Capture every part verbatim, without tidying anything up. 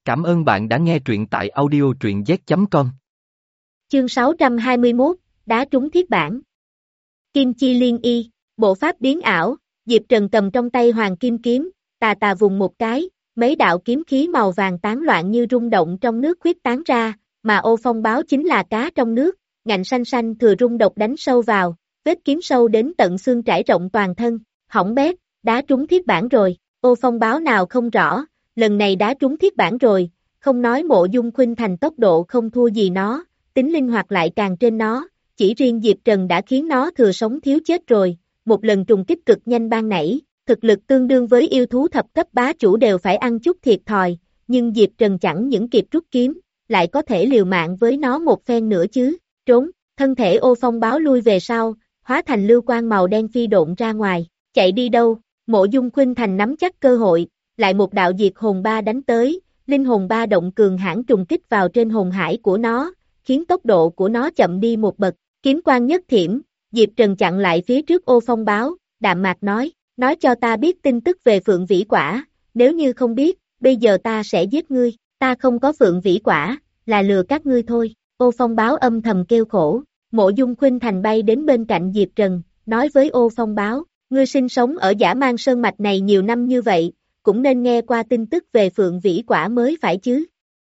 Cảm ơn bạn đã nghe truyện tại audio truyện z chấm com. Chương sáu trăm hai mươi mốt, đá trúng thiết bản. Kim chi liên y, bộ pháp biến ảo, Diệp Trần cầm trong tay hoàng kim kiếm, tà tà vùng một cái, mấy đạo kiếm khí màu vàng tán loạn như rung động trong nước khuyết tán ra, mà ô phong báo chính là cá trong nước, ngạnh xanh xanh thừa rung độc đánh sâu vào, vết kiếm sâu đến tận xương trải rộng toàn thân, hỏng bét, đá trúng thiết bản rồi, ô phong báo nào không rõ, lần này đá trúng thiết bản rồi, không nói Mộ Dung Khuynh Thành tốc độ không thua gì nó, tính linh hoạt lại càng trên nó, chỉ riêng Diệp Trần đã khiến nó thừa sống thiếu chết rồi, một lần trùng kích cực nhanh ban nãy, thực lực tương đương với yêu thú thập cấp bá chủ đều phải ăn chút thiệt thòi, nhưng Diệp Trần chẳng những kịp rút kiếm, lại có thể liều mạng với nó một phen nữa chứ, trốn, thân thể ô phong báo lui về sau, hóa thành lưu quang màu đen phi độn ra ngoài, chạy đi đâu, Mộ Dung Khuynh Thành nắm chắc cơ hội, lại một đạo diệt hồn ba đánh tới, linh hồn ba động cường hãn trùng kích vào trên hồn hải của nó, khiến tốc độ của nó chậm đi một bậc, kiếm quang nhất thiểm, Diệp Trần chặn lại phía trước ô phong báo, đạm mạc nói, nói cho ta biết tin tức về Phượng Vĩ Quả, nếu như không biết, bây giờ ta sẽ giết ngươi, ta không có Phượng Vĩ Quả, là lừa các ngươi thôi, ô phong báo âm thầm kêu khổ, Mộ Dung Khuynh Thành bay đến bên cạnh Diệp Trần, nói với ô phong báo, ngươi sinh sống ở Dã Man Sơn Mạch này nhiều năm như vậy, cũng nên nghe qua tin tức về Phượng Vĩ Quả mới phải chứ.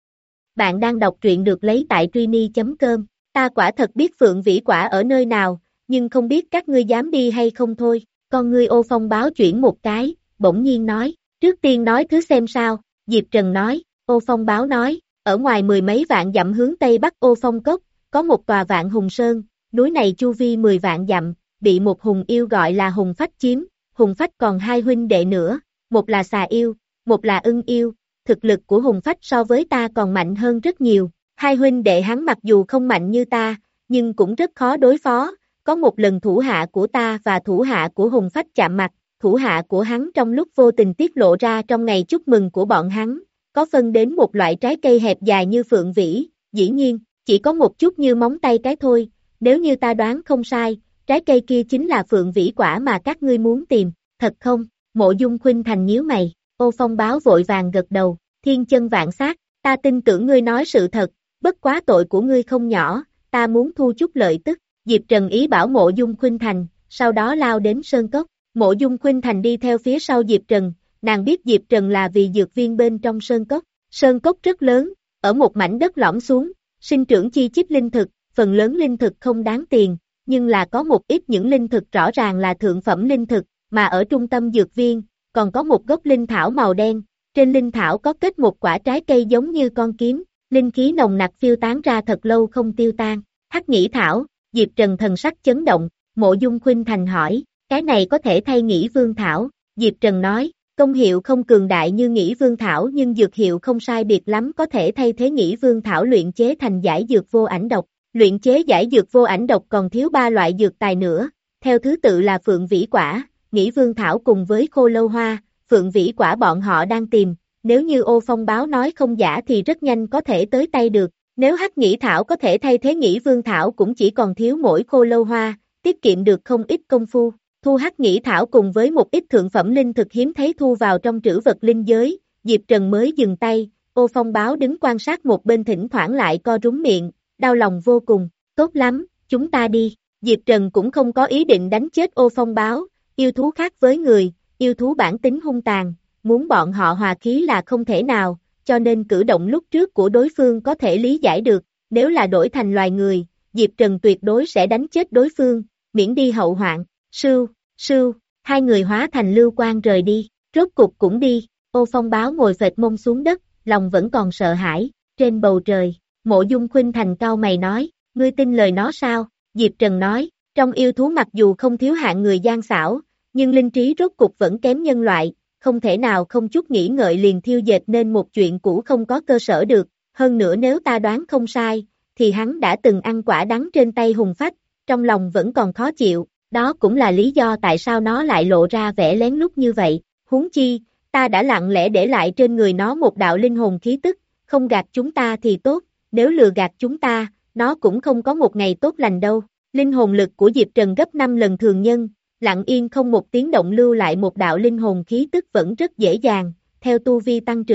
Bạn đang đọc truyện được lấy tại truy chấm com, ta quả thật biết Phượng Vĩ Quả ở nơi nào, nhưng không biết các ngươi dám đi hay không thôi, con ngươi ô phong báo chuyển một cái, bỗng nhiên nói, trước tiên nói thứ xem sao, Diệp Trần nói, ô phong báo nói, ở ngoài mười mấy vạn dặm hướng tây bắc ô phong cốc, có một tòa Vạn Hùng Sơn, núi này chu vi mười vạn dặm, bị một hùng yêu gọi là Hùng Phách chiếm, Hùng Phách còn hai huynh đệ nữa, một là xà yêu, một là ưng yêu, thực lực của Hùng Phách so với ta còn mạnh hơn rất nhiều, hai huynh đệ hắn mặc dù không mạnh như ta, nhưng cũng rất khó đối phó, có một lần thủ hạ của ta và thủ hạ của Hùng Phách chạm mặt, thủ hạ của hắn trong lúc vô tình tiết lộ ra trong ngày chúc mừng của bọn hắn, có phân đến một loại trái cây hẹp dài như phượng vĩ, dĩ nhiên, chỉ có một chút như móng tay cái thôi, nếu như ta đoán không sai, trái cây kia chính là Phượng Vĩ Quả mà các ngươi muốn tìm, thật không? Mộ Dung Khuynh Thành nhíu mày, ô phong báo vội vàng gật đầu, thiên chân vạn sát, ta tin tưởng ngươi nói sự thật, bất quá tội của ngươi không nhỏ, ta muốn thu chút lợi tức, Diệp Trần ý bảo Mộ Dung Khuynh Thành, sau đó lao đến sơn cốc, Mộ Dung Khuynh Thành đi theo phía sau Diệp Trần, nàng biết Diệp Trần là vì dược viên bên trong sơn cốc, sơn cốc rất lớn, ở một mảnh đất lõm xuống, sinh trưởng chi chít linh thực, phần lớn linh thực không đáng tiền, nhưng là có một ít những linh thực rõ ràng là thượng phẩm linh thực, mà ở trung tâm dược viên, còn có một gốc linh thảo màu đen, trên linh thảo có kết một quả trái cây giống như con kiếm, linh khí nồng nặc phiêu tán ra thật lâu không tiêu tan, Hắc Nhĩ Thảo, Diệp Trần thần sắc chấn động, Mộ Dung Khuynh Thành hỏi, cái này có thể thay Nghĩ Vương Thảo, Diệp Trần nói, công hiệu không cường đại như Nghĩ Vương Thảo nhưng dược hiệu không sai biệt lắm có thể thay thế Nghĩ Vương Thảo luyện chế thành giải dược vô ảnh độc, luyện chế giải dược vô ảnh độc còn thiếu ba loại dược tài nữa, theo thứ tự là Phượng Vĩ Quả, Nghĩ Vương Thảo cùng với Khô Lâu Hoa, Phượng Vĩ Quả bọn họ đang tìm, nếu như ô phong báo nói không giả thì rất nhanh có thể tới tay được, nếu Hắc Nhĩ Thảo có thể thay thế Nghĩ Vương Thảo cũng chỉ còn thiếu mỗi Khô Lâu Hoa, tiết kiệm được không ít công phu, thu Hắc Nhĩ Thảo cùng với một ít thượng phẩm linh thực hiếm thấy thu vào trong trữ vật linh giới, Diệp Trần mới dừng tay, ô phong báo đứng quan sát một bên thỉnh thoảng lại co rúm miệng, đau lòng vô cùng, tốt lắm, chúng ta đi, Diệp Trần cũng không có ý định đánh chết ô phong báo, yêu thú khác với người, yêu thú bản tính hung tàn, muốn bọn họ hòa khí là không thể nào, cho nên cử động lúc trước của đối phương có thể lý giải được, nếu là đổi thành loài người, Diệp Trần tuyệt đối sẽ đánh chết đối phương, miễn đi hậu hoạn, sưu, sưu, hai người hóa thành lưu quang rời đi, rốt cục cũng đi, ô phong báo ngồi phệt mông xuống đất, lòng vẫn còn sợ hãi, trên bầu trời, Mộ Dung Khuynh Thành cau mày nói, ngươi tin lời nó sao, Diệp Trần nói, trong yêu thú mặc dù không thiếu hạng người gian xảo, nhưng linh trí rốt cục vẫn kém nhân loại, không thể nào không chút nghĩ ngợi liền thiêu dệt nên một chuyện cũ không có cơ sở được, hơn nữa nếu ta đoán không sai, thì hắn đã từng ăn quả đắng trên tay Hùng Phách, trong lòng vẫn còn khó chịu, đó cũng là lý do tại sao nó lại lộ ra vẻ lén lút như vậy, huống chi, ta đã lặng lẽ để lại trên người nó một đạo linh hồn khí tức, không gạt chúng ta thì tốt, nếu lừa gạt chúng ta, nó cũng không có một ngày tốt lành đâu, linh hồn lực của Diệp Trần gấp năm lần thường nhân, lặng yên không một tiếng động lưu lại một đạo linh hồn khí tức vẫn rất dễ dàng, theo tu vi tăng trưởng,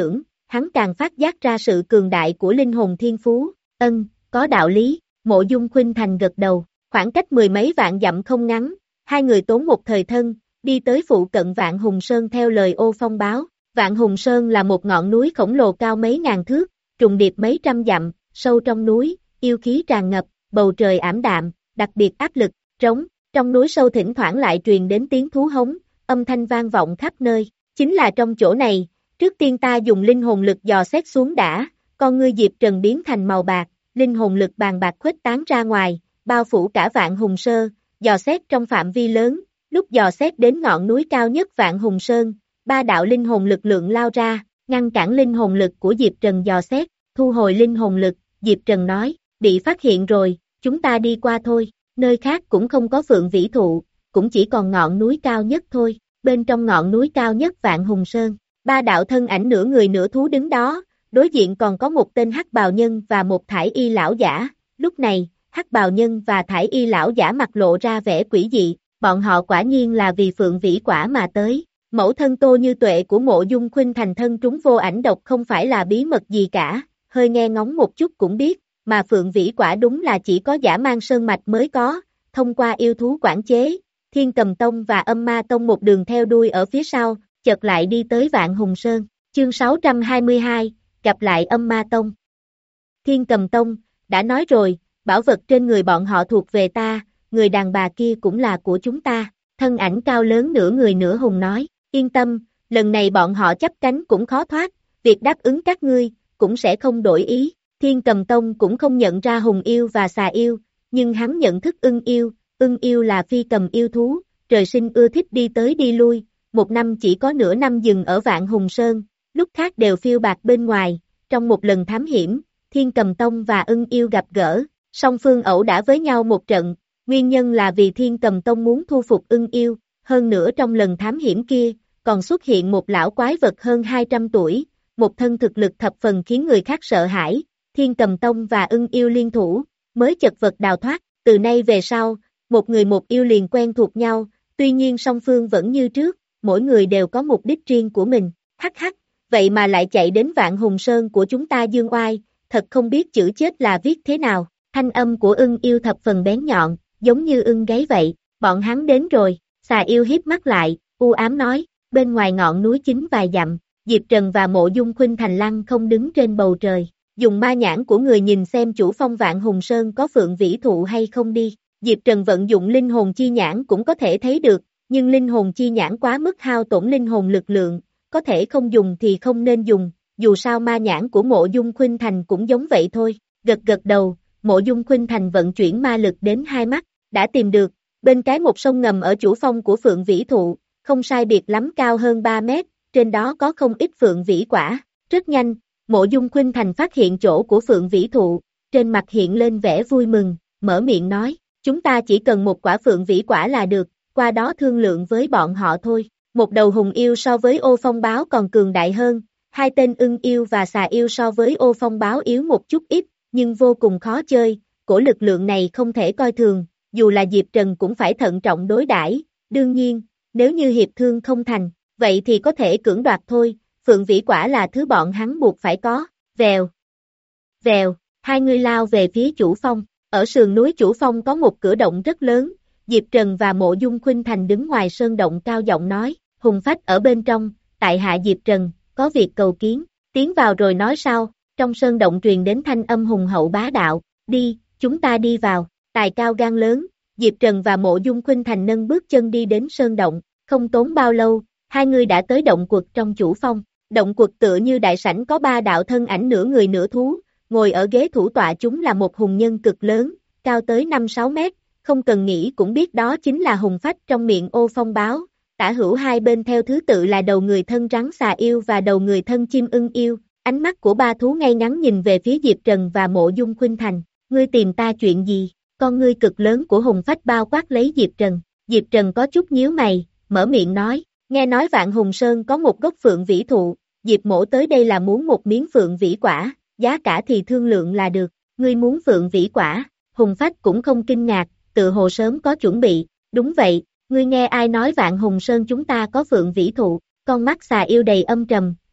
hắn càng phát giác ra sự cường đại của linh hồn thiên phú. Ân, có đạo lý, Mộ Dung Khuynh Thành gật đầu, khoảng cách mười mấy vạn dặm không ngắn, hai người tốn một thời thân, đi tới phụ cận Vạn Hùng Sơn theo lời Ô Phong báo. Vạn Hùng Sơn là một ngọn núi khổng lồ cao mấy ngàn thước, trùng điệp mấy trăm dặm, sâu trong núi, yêu khí tràn ngập, bầu trời ảm đạm, đặc biệt áp lực, trống, trong núi sâu thỉnh thoảng lại truyền đến tiếng thú hống, âm thanh vang vọng khắp nơi. Chính là trong chỗ này, trước tiên ta dùng linh hồn lực dò xét xuống đã, con ngươi Diệp Trần biến thành màu bạc, linh hồn lực bàn bạc khuếch tán ra ngoài, bao phủ cả Vạn Hùng Sơn, dò xét trong phạm vi lớn, lúc dò xét đến ngọn núi cao nhất Vạn Hùng Sơn, ba đạo linh hồn lực lượng lao ra, ngăn cản linh hồn lực của Diệp Trần dò xét, thu hồi linh hồn lực, Diệp Trần nói, bị phát hiện rồi, chúng ta đi qua thôi, nơi khác cũng không có phượng vĩ thụ, cũng chỉ còn ngọn núi cao nhất thôi, bên trong ngọn núi cao nhất Vạn Hùng Sơn, ba đạo thân ảnh nửa người nửa thú đứng đó, đối diện còn có một tên hắc bào nhân và một thải y lão giả, lúc này, hắc bào nhân và thải y lão giả mặt lộ ra vẻ quỷ dị, bọn họ quả nhiên là vì phượng vĩ quả mà tới. Mẫu thân Tô Như Tuệ của Mộ Dung Khuynh Thành thân trúng vô ảnh độc không phải là bí mật gì cả, hơi nghe ngóng một chút cũng biết, mà phượng vĩ quả đúng là chỉ có Dã Man Sơn Mạch mới có, thông qua yêu thú quản chế, Thiên Cầm Tông và Âm Ma Tông một đường theo đuôi ở phía sau, chợt lại đi tới Vạn Hùng Sơn, chương sáu trăm hai mươi hai, gặp lại Âm Ma Tông. Thiên Cầm Tông, đã nói rồi, bảo vật trên người bọn họ thuộc về ta, người đàn bà kia cũng là của chúng ta, thân ảnh cao lớn nửa người nửa hùng nói. Yên tâm, lần này bọn họ chấp cánh cũng khó thoát, việc đáp ứng các ngươi, cũng sẽ không đổi ý. Thiên Cầm Tông cũng không nhận ra hùng yêu và xà yêu, nhưng hắn nhận thức ưng yêu, ưng yêu là phi cầm yêu thú, trời sinh ưa thích đi tới đi lui, một năm chỉ có nửa năm dừng ở Vạn Hùng Sơn, lúc khác đều phiêu bạt bên ngoài, trong một lần thám hiểm, Thiên Cầm Tông và ưng yêu gặp gỡ, song phương ẩu đả với nhau một trận, nguyên nhân là vì Thiên Cầm Tông muốn thu phục ưng yêu. Hơn nữa trong lần thám hiểm kia, còn xuất hiện một lão quái vật hơn hai trăm tuổi, một thân thực lực thập phần khiến người khác sợ hãi, Thiên Cầm Tông và ưng yêu liên thủ, mới chật vật đào thoát, từ nay về sau, một người một yêu liền quen thuộc nhau, tuy nhiên song phương vẫn như trước, mỗi người đều có mục đích riêng của mình, hắc hắc, vậy mà lại chạy đến Vạn Hùng Sơn của chúng ta dương oai, thật không biết chữ chết là viết thế nào, thanh âm của ưng yêu thập phần bén nhọn, giống như ưng gáy vậy, bọn hắn đến rồi. Xà yêu hiếp mắt lại, u ám nói, bên ngoài ngọn núi chính vài dặm, Diệp Trần và Mộ Dung Khuynh Thành lăng không đứng trên bầu trời, dùng ma nhãn của người nhìn xem chủ phong Vạn Hùng Sơn có phượng vĩ thụ hay không đi, Diệp Trần vận dụng linh hồn chi nhãn cũng có thể thấy được, nhưng linh hồn chi nhãn quá mức hao tổn linh hồn lực lượng, có thể không dùng thì không nên dùng, dù sao ma nhãn của Mộ Dung Khuynh Thành cũng giống vậy thôi, gật gật đầu, Mộ Dung Khuynh Thành vận chuyển ma lực đến hai mắt, đã tìm được. Bên cái một sông ngầm ở chủ phong của phượng vĩ thụ, không sai biệt lắm cao hơn ba mét, trên đó có không ít phượng vĩ quả. Rất nhanh, Mộ Dung Khuynh Thành phát hiện chỗ của phượng vĩ thụ, trên mặt hiện lên vẻ vui mừng, mở miệng nói, chúng ta chỉ cần một quả phượng vĩ quả là được, qua đó thương lượng với bọn họ thôi. Một đầu hùng yêu so với Ô Phong báo còn cường đại hơn, hai tên ưng yêu và xà yêu so với Ô Phong báo yếu một chút ít, nhưng vô cùng khó chơi, cổ lực lượng này không thể coi thường. Dù là Diệp Trần cũng phải thận trọng đối đãi. Đương nhiên, nếu như hiệp thương không thành, vậy thì có thể cưỡng đoạt thôi, phượng vĩ quả là thứ bọn hắn buộc phải có, vèo, vèo, hai người lao về phía chủ phong, ở sườn núi chủ phong có một cửa động rất lớn, Diệp Trần và Mộ Dung Khuynh Thành đứng ngoài sơn động cao giọng nói, hùng phách ở bên trong, tại hạ Diệp Trần, có việc cầu kiến, tiến vào rồi nói sau, trong sơn động truyền đến thanh âm hùng hậu bá đạo, đi, chúng ta đi vào. Tài cao gan lớn, Diệp Trần và Mộ Dung Khuynh Thành nâng bước chân đi đến sơn động, không tốn bao lâu, hai người đã tới động quật trong chủ phong. Động quật tựa như đại sảnh có ba đạo thân ảnh nửa người nửa thú, ngồi ở ghế thủ tọa chúng là một hùng nhân cực lớn, cao tới năm sáu mét, không cần nghĩ cũng biết đó chính là hùng phách trong miệng Ô Phong báo. Tả hữu hai bên theo thứ tự là đầu người thân rắn xà yêu và đầu người thân chim ưng yêu, ánh mắt của ba thú ngay ngắn nhìn về phía Diệp Trần và Mộ Dung Khuynh Thành, ngươi tìm ta chuyện gì? Con ngươi cực lớn của hùng phách bao quát lấy Diệp Trần, Diệp Trần có chút nhíu mày, mở miệng nói, nghe nói Vạn Hùng Sơn có một gốc phượng vĩ thụ, Diệp mỗ tới đây là muốn một miếng phượng vĩ quả, giá cả thì thương lượng là được, ngươi muốn phượng vĩ quả, hùng phách cũng không kinh ngạc, tự hồ sớm có chuẩn bị, đúng vậy, ngươi nghe ai nói Vạn Hùng Sơn chúng ta có phượng vĩ thụ, con mắt xà yêu đầy âm trầm,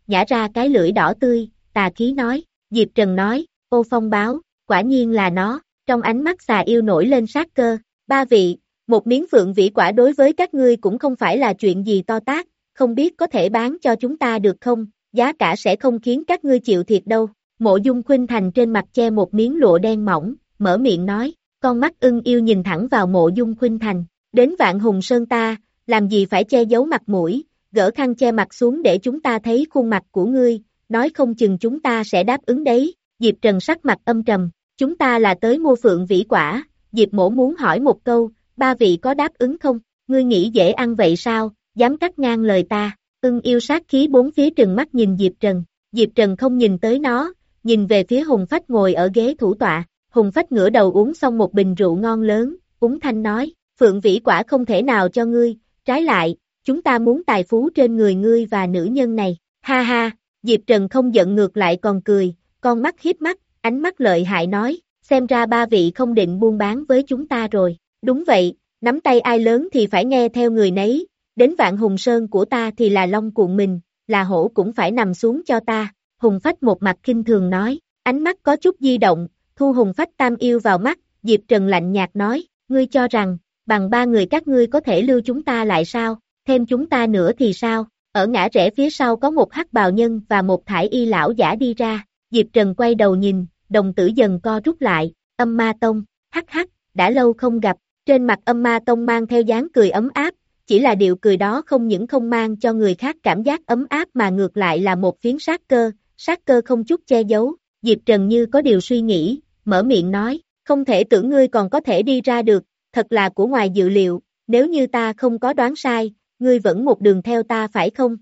nhả ra cái lưỡi đỏ tươi, tà khí nói, Diệp Trần nói, ô phong báo, quả nhiên là nó, trong ánh mắt xà yêu nổi lên sát cơ, ba vị, một miếng phượng vĩ quả đối với các ngươi cũng không phải là chuyện gì to tát, không biết có thể bán cho chúng ta được không, giá cả sẽ không khiến các ngươi chịu thiệt đâu, Mộ Dung Khuynh Thành trên mặt che một miếng lụa đen mỏng, mở miệng nói, con mắt ưng yêu nhìn thẳng vào Mộ Dung Khuynh Thành, đến Vạn Hùng Sơn ta, làm gì phải che giấu mặt mũi, gỡ khăn che mặt xuống để chúng ta thấy khuôn mặt của ngươi, nói không chừng chúng ta sẽ đáp ứng đấy, Diệp Trần sắc mặt âm trầm, chúng ta là tới mua phượng vĩ quả, Diệp Mỗ muốn hỏi một câu, ba vị có đáp ứng không, ngươi nghĩ dễ ăn vậy sao, dám cắt ngang lời ta, ưng yêu sát khí bốn phía trừng mắt nhìn Diệp Trần, Diệp Trần không nhìn tới nó, nhìn về phía Hùng Phách ngồi ở ghế thủ tọa, Hùng Phách ngửa đầu uống xong một bình rượu ngon lớn, úng thanh nói, phượng vĩ quả không thể nào cho ngươi, trái lại, chúng ta muốn tài phú trên người ngươi và nữ nhân này, ha ha, Diệp Trần không giận ngược lại còn cười, con mắt hiếp mắt, ánh mắt lợi hại nói, xem ra ba vị không định buôn bán với chúng ta rồi, đúng vậy, nắm tay ai lớn thì phải nghe theo người nấy, đến Vạn Hùng Sơn của ta thì là long cuộn mình, là hổ cũng phải nằm xuống cho ta, Hùng Phách một mặt khinh thường nói, ánh mắt có chút di động, thu Hùng Phách tam yêu vào mắt, Diệp Trần lạnh nhạt nói, ngươi cho rằng, bằng ba người các ngươi có thể lưu chúng ta lại sao, thêm chúng ta nữa thì sao, ở ngã rẽ phía sau có một hắc bào nhân và một thải y lão giả đi ra, Diệp Trần quay đầu nhìn, đồng tử dần co rút lại, Âm Ma Tông, hắc hắc, đã lâu không gặp, trên mặt Âm Ma Tông mang theo dáng cười ấm áp, chỉ là điệu cười đó không những không mang cho người khác cảm giác ấm áp mà ngược lại là một phiến sát cơ, sát cơ không chút che giấu, Diệp Trần như có điều suy nghĩ, mở miệng nói, không thể tưởng ngươi còn có thể đi ra được, thật là của ngoài dự liệu, nếu như ta không có đoán sai, ngươi vẫn một đường theo ta phải không?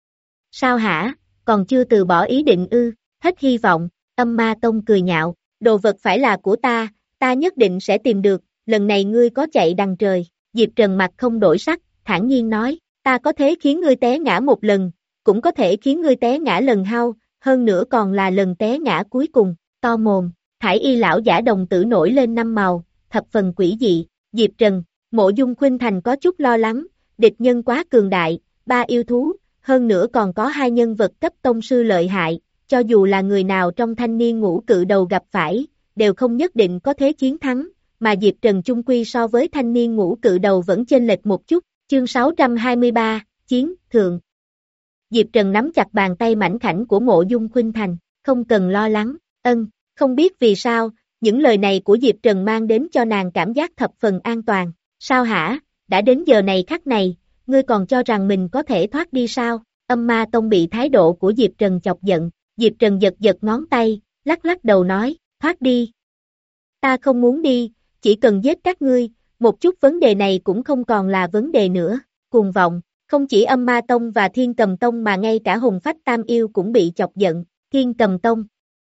Sao hả, còn chưa từ bỏ ý định ư, hết hy vọng, Âm Ma Tông cười nhạo, đồ vật phải là của ta, ta nhất định sẽ tìm được, lần này ngươi có chạy đằng trời, Diệp Trần mặt không đổi sắc, thản nhiên nói, ta có thể khiến ngươi té ngã một lần, cũng có thể khiến ngươi té ngã lần hao, hơn nữa còn là lần té ngã cuối cùng, to mồm, thải y lão giả đồng tử nổi lên năm màu, thập phần quỷ dị, Diệp Trần, Mộ Dung Khuynh Thành có chút lo lắng, địch nhân quá cường đại, ba yêu thú, hơn nữa còn có hai nhân vật cấp tông sư lợi hại, cho dù là người nào trong thanh niên ngũ cự đầu gặp phải, đều không nhất định có thế chiến thắng, mà Diệp Trần chung quy so với thanh niên ngũ cự đầu vẫn chênh lệch một chút, chương sáu trăm hai mươi ba, Chiến, Thượng. Diệp Trần nắm chặt bàn tay mảnh khảnh của Mộ Dung Khuynh Thành, không cần lo lắng, ân, không biết vì sao, những lời này của Diệp Trần mang đến cho nàng cảm giác thập phần an toàn, sao hả, đã đến giờ này khắc này, ngươi còn cho rằng mình có thể thoát đi sao, Âm Ma Tông bị thái độ của Diệp Trần chọc giận, Diệp Trần giật giật ngón tay, lắc lắc đầu nói, thoát đi. Ta không muốn đi, chỉ cần giết các ngươi, một chút vấn đề này cũng không còn là vấn đề nữa, cuồng vọng, không chỉ Âm Ma Tông và Thiên Cầm Tông mà ngay cả Hùng Phách Tam Yêu cũng bị chọc giận, Thiên Cầm Tông,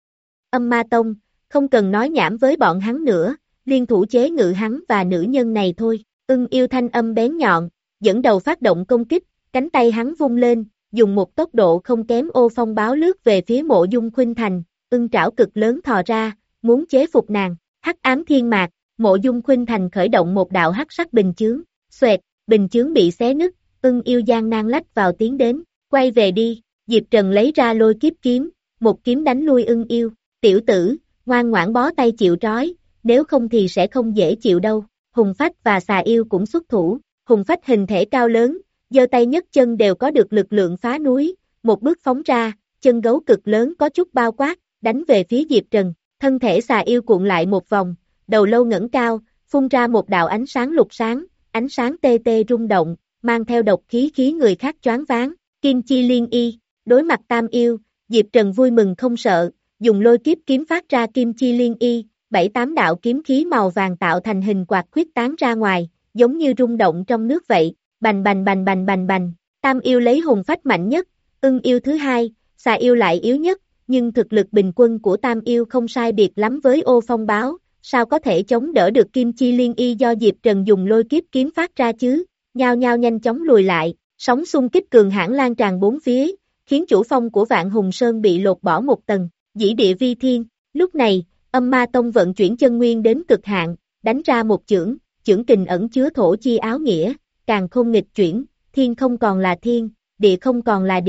Âm Ma Tông, không cần nói nhảm với bọn hắn nữa, liên thủ chế ngự hắn và nữ nhân này thôi, ưng yêu thanh âm bén nhọn, dẫn đầu phát động công kích, cánh tay hắn vung lên, dùng một tốc độ không kém ô phong báo lướt về phía Mộ Dung Khuynh Thành, ưng trảo cực lớn thò ra, muốn chế phục nàng, hắc ám thiên mạc, Mộ Dung Khuynh Thành khởi động một đạo hắc sắc bình chướng, xoẹt, bình chướng bị xé nứt, ưng yêu gian nan lách vào tiến đến, quay về đi, Diệp Trần lấy ra lôi kiếp kiếm, một kiếm đánh lui ưng yêu, tiểu tử, ngoan ngoãn bó tay chịu trói, nếu không thì sẽ không dễ chịu đâu, Hùng Phách và xà yêu cũng xuất thủ, Hùng Phách hình thể cao lớn, giơ tay nhấc chân đều có được lực lượng phá núi, một bước phóng ra, chân gấu cực lớn có chút bao quát, đánh về phía Diệp Trần, thân thể xà yêu cuộn lại một vòng, đầu lâu ngẩng cao, phun ra một đạo ánh sáng lục sáng, ánh sáng tê tê rung động, mang theo độc khí khí người khác choáng váng, Kim Chi Liên Y, đối mặt Tam Yêu, Diệp Trần vui mừng không sợ, dùng lôi kiếp kiếm phát ra Kim Chi Liên Y, bảy tám đạo kiếm khí màu vàng tạo thành hình quạt khuyết tán ra ngoài, giống như rung động trong nước vậy, bành bành bành bành bành bành, Tam Yêu lấy Hùng Phách mạnh nhất, ưng yêu thứ hai, xà yêu lại yếu nhất, nhưng thực lực bình quân của Tam Yêu không sai biệt lắm với ô phong báo, sao có thể chống đỡ được Kim Chi Liên Y do Diệp Trần dùng lôi kiếp kiếm phát ra chứ, nhao nhao nhanh chóng lùi lại, sóng xung kích cường hãn lan tràn bốn phía, khiến chủ phong của Vạn Hùng Sơn bị lột bỏ một tầng, dĩ địa vi thiên, lúc này, Âm Ma Tông vận chuyển chân nguyên đến cực hạn, đánh ra một chưởng, chưởng kình ẩn chứa thổ chi áo nghĩa, càng không nghịch chuyển, thiên không còn là thiên, địa không còn là địa,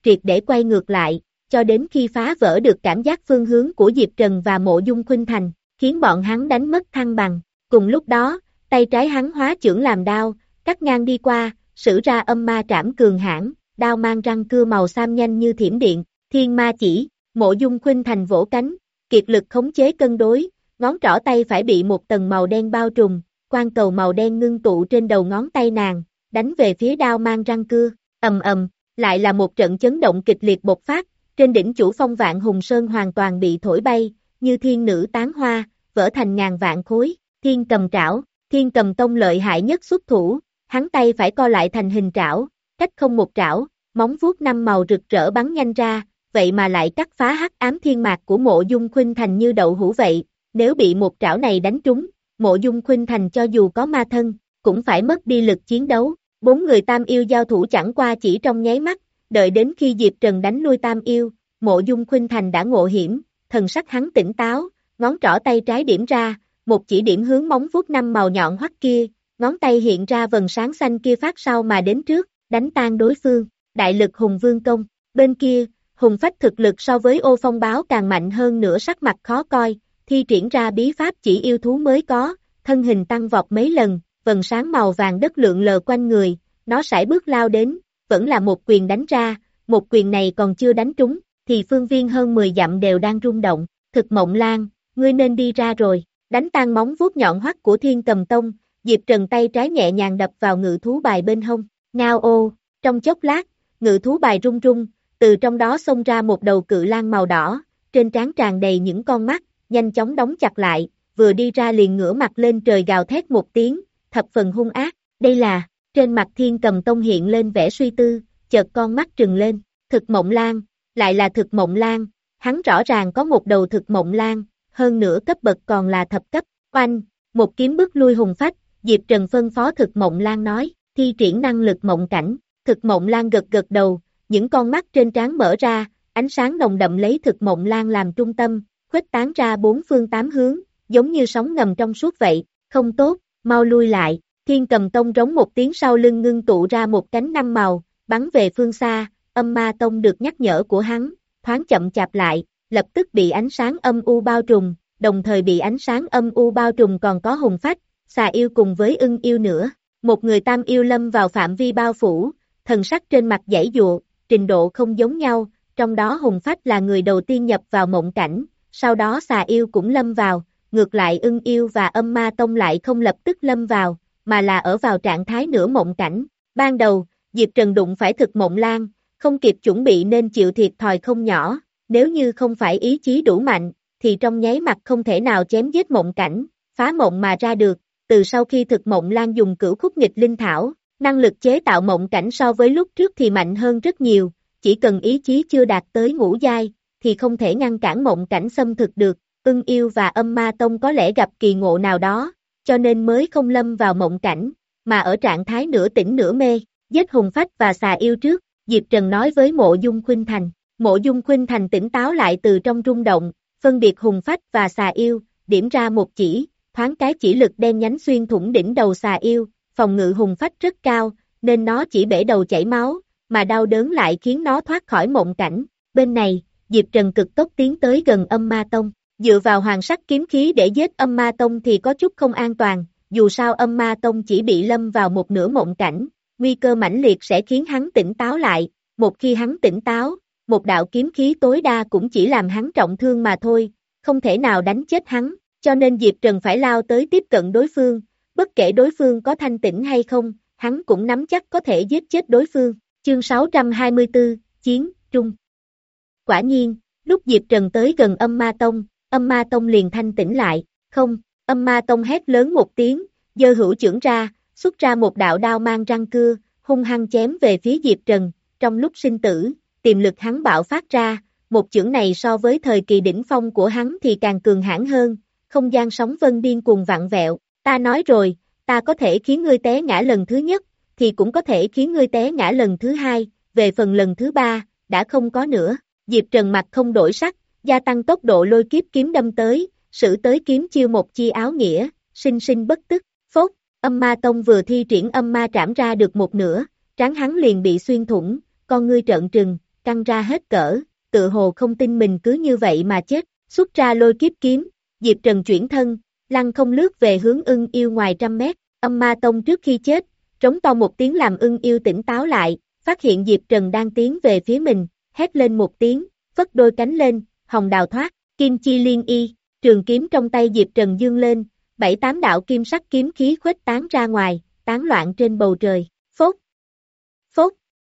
triệt để quay ngược lại, cho đến khi phá vỡ được cảm giác phương hướng của Diệp Trần và Mộ Dung Khuynh Thành, khiến bọn hắn đánh mất thăng bằng. Cùng lúc đó, tay trái hắn hóa chưởng làm đao, cắt ngang đi qua, sử ra âm ma trảm cường hãn, đao mang răng cưa màu xám nhanh như thiểm điện, thiên ma chỉ, Mộ Dung Khuynh Thành vỗ cánh, kiệt lực khống chế cân đối, ngón trỏ tay phải bị một tầng màu đen bao trùm, quan cầu màu đen ngưng tụ trên đầu ngón tay nàng, đánh về phía đao mang răng cưa, ầm ầm, lại là một trận chấn động kịch liệt bộc phát, trên đỉnh chủ phong Vạn Hùng Sơn hoàn toàn bị thổi bay, như thiên nữ tán hoa, vỡ thành ngàn vạn khối, thiên cầm trảo, thiên cầm tông lợi hại nhất xuất thủ, hắn tay phải co lại thành hình trảo, cách không một trảo, móng vuốt năm màu rực rỡ bắn nhanh ra, vậy mà lại cắt phá hắc ám thiên mạc của Mộ Dung Khuynh Thành như đậu hũ vậy, nếu bị một trảo này đánh trúng, Mộ Dung Khuynh Thành cho dù có ma thân, cũng phải mất đi lực chiến đấu. Bốn người Tam Yêu giao thủ chẳng qua chỉ trong nháy mắt, đợi đến khi Diệp Trần đánh lui Tam Yêu, Mộ Dung Khuynh Thành đã ngộ hiểm, thần sắc hắn tỉnh táo, ngón trỏ tay trái điểm ra, một chỉ điểm hướng móng vuốt năm màu nhọn hoắt kia, ngón tay hiện ra vầng sáng xanh kia phát sau mà đến trước, đánh tan đối phương, đại lực Hùng Vương công, bên kia, Hùng Phách thực lực so với Ô Phong Báo càng mạnh hơn nữa, sắc mặt khó coi, thi triển ra bí pháp chỉ yêu thú mới có, thân hình tăng vọt mấy lần, vầng sáng màu vàng đất lượn lờ quanh người, nó sải bước lao đến, vẫn là một quyền đánh ra, một quyền này còn chưa đánh trúng, thì phương viên hơn mười dặm đều đang rung động, Thực Mộng Lan, ngươi nên đi ra rồi, đánh tan móng vuốt nhọn hoắt của Thiên Cầm Tông, Diệp Trần tay trái nhẹ nhàng đập vào ngự thú bài bên hông, ngao ô, trong chốc lát, ngự thú bài rung rung, từ trong đó xông ra một đầu cự lang màu đỏ, trên trán tràn đầy những con mắt, nhanh chóng đóng chặt lại, vừa đi ra liền ngửa mặt lên trời gào thét một tiếng, thập phần hung ác, đây là, trên mặt Thiên Cầm Tông hiện lên vẻ suy tư, chợt con mắt trừng lên, Thực Mộng Lan, lại là Thực Mộng Lan, hắn rõ ràng có một đầu Thực Mộng Lan, hơn nữa cấp bậc còn là thập cấp, oanh, một kiếm bức lui Hùng Phách, Diệp Trần phân phó Thực Mộng Lan nói, thi triển năng lực mộng cảnh, Thực Mộng Lan gật gật đầu, những con mắt trên trán mở ra, ánh sáng nồng đậm lấy Thực Mộng Lan làm trung tâm, khuếch tán ra bốn phương tám hướng, giống như sóng ngầm trong suốt vậy, không tốt, mau lui lại, Thiên Cầm Tông rống một tiếng sau lưng ngưng tụ ra một cánh năm màu, bắn về phương xa, Âm Ma Tông được nhắc nhở của hắn, thoáng chậm chạp lại, lập tức bị ánh sáng âm u bao trùm, đồng thời bị ánh sáng âm u bao trùm còn có Hùng Phách, Xà Yêu cùng với Ưng Yêu nữa, một người Tam Yêu lâm vào phạm vi bao phủ, thần sắc trên mặt giãy giụa, trình độ không giống nhau, trong đó Hùng Phách là người đầu tiên nhập vào mộng cảnh, sau đó Xà Yêu cũng lâm vào, ngược lại Ưng Yêu và Âm Ma Tông lại không lập tức lâm vào, mà là ở vào trạng thái nửa mộng cảnh. Ban đầu, Diệp Trần đụng phải Thực Mộng Lan, không kịp chuẩn bị nên chịu thiệt thòi không nhỏ, nếu như không phải ý chí đủ mạnh, thì trong nháy mặt không thể nào chém giết mộng cảnh, phá mộng mà ra được. Từ sau khi Thực Mộng Lan dùng cửu khúc nghịch linh thảo, năng lực chế tạo mộng cảnh so với lúc trước thì mạnh hơn rất nhiều, chỉ cần ý chí chưa đạt tới ngũ giai, thì không thể ngăn cản mộng cảnh xâm thực được. Ưng Yêu và Âm Ma Tông có lẽ gặp kỳ ngộ nào đó, cho nên mới không lâm vào mộng cảnh, mà ở trạng thái nửa tỉnh nửa mê, giết Hùng Phách và Xà Yêu trước, Diệp Trần nói với Mộ Dung Khuynh Thành. Mộ Dung Khuynh Thành tỉnh táo lại từ trong rung động, phân biệt Hùng Phách và Xà Yêu, điểm ra một chỉ, thoáng cái chỉ lực đen nhánh xuyên thủng đỉnh đầu Xà Yêu, phòng ngự Hùng Phách rất cao, nên nó chỉ bể đầu chảy máu, mà đau đớn lại khiến nó thoát khỏi mộng cảnh. Bên này, Diệp Trần cực tốc tiến tới gần Âm Ma Tông, dựa vào hoàng sắc kiếm khí để giết Âm Ma Tông thì có chút không an toàn, dù sao Âm Ma Tông chỉ bị lâm vào một nửa mộng cảnh, nguy cơ mãnh liệt sẽ khiến hắn tỉnh táo lại, một khi hắn tỉnh táo, một đạo kiếm khí tối đa cũng chỉ làm hắn trọng thương mà thôi, không thể nào đánh chết hắn, cho nên Diệp Trần phải lao tới tiếp cận đối phương, bất kể đối phương có thanh tỉnh hay không, hắn cũng nắm chắc có thể giết chết đối phương. Chương sáu trăm hai mươi tư, Chiến, Trung. Quả nhiên, lúc Diệp Trần tới gần Âm Ma Tông, Âm Ma Tông liền thanh tỉnh lại, không, Âm Ma Tông hét lớn một tiếng, giơ hữu chưởng ra, xuất ra một đạo đao mang răng cưa, hung hăng chém về phía Diệp Trần, trong lúc sinh tử, tiềm lực hắn bạo phát ra, một chưởng này so với thời kỳ đỉnh phong của hắn thì càng cường hãn hơn, không gian sóng vân điên cuồng vặn vẹo, ta nói rồi, ta có thể khiến ngươi té ngã lần thứ nhất, thì cũng có thể khiến ngươi té ngã lần thứ hai, về phần lần thứ ba, đã không có nữa. Diệp Trần mặt không đổi sắc, gia tăng tốc độ lôi kiếp kiếm đâm tới, sử tới kiếm chiêu một chi áo nghĩa, sinh sinh bất tức, phốt, Âm Ma Tông vừa thi triển âm ma trảm ra được một nửa, trán hắn liền bị xuyên thủng, con ngươi trợn trừng, căng ra hết cỡ, tự hồ không tin mình cứ như vậy mà chết, xuất ra lôi kiếp kiếm, Diệp Trần chuyển thân, lăng không lướt về hướng ưng yêu ngoài trăm mét, âm ma tông trước khi chết, trống to một tiếng làm ưng yêu tỉnh táo lại, phát hiện Diệp Trần đang tiến về phía mình, hét lên một tiếng, phất đôi cánh lên, hồng đào thoát, kim chi liên y, trường kiếm trong tay Diệp Trần dương lên, bảy tám đạo kim sắc kiếm khí khuếch tán ra ngoài, tán loạn trên bầu trời, phốt, phốt,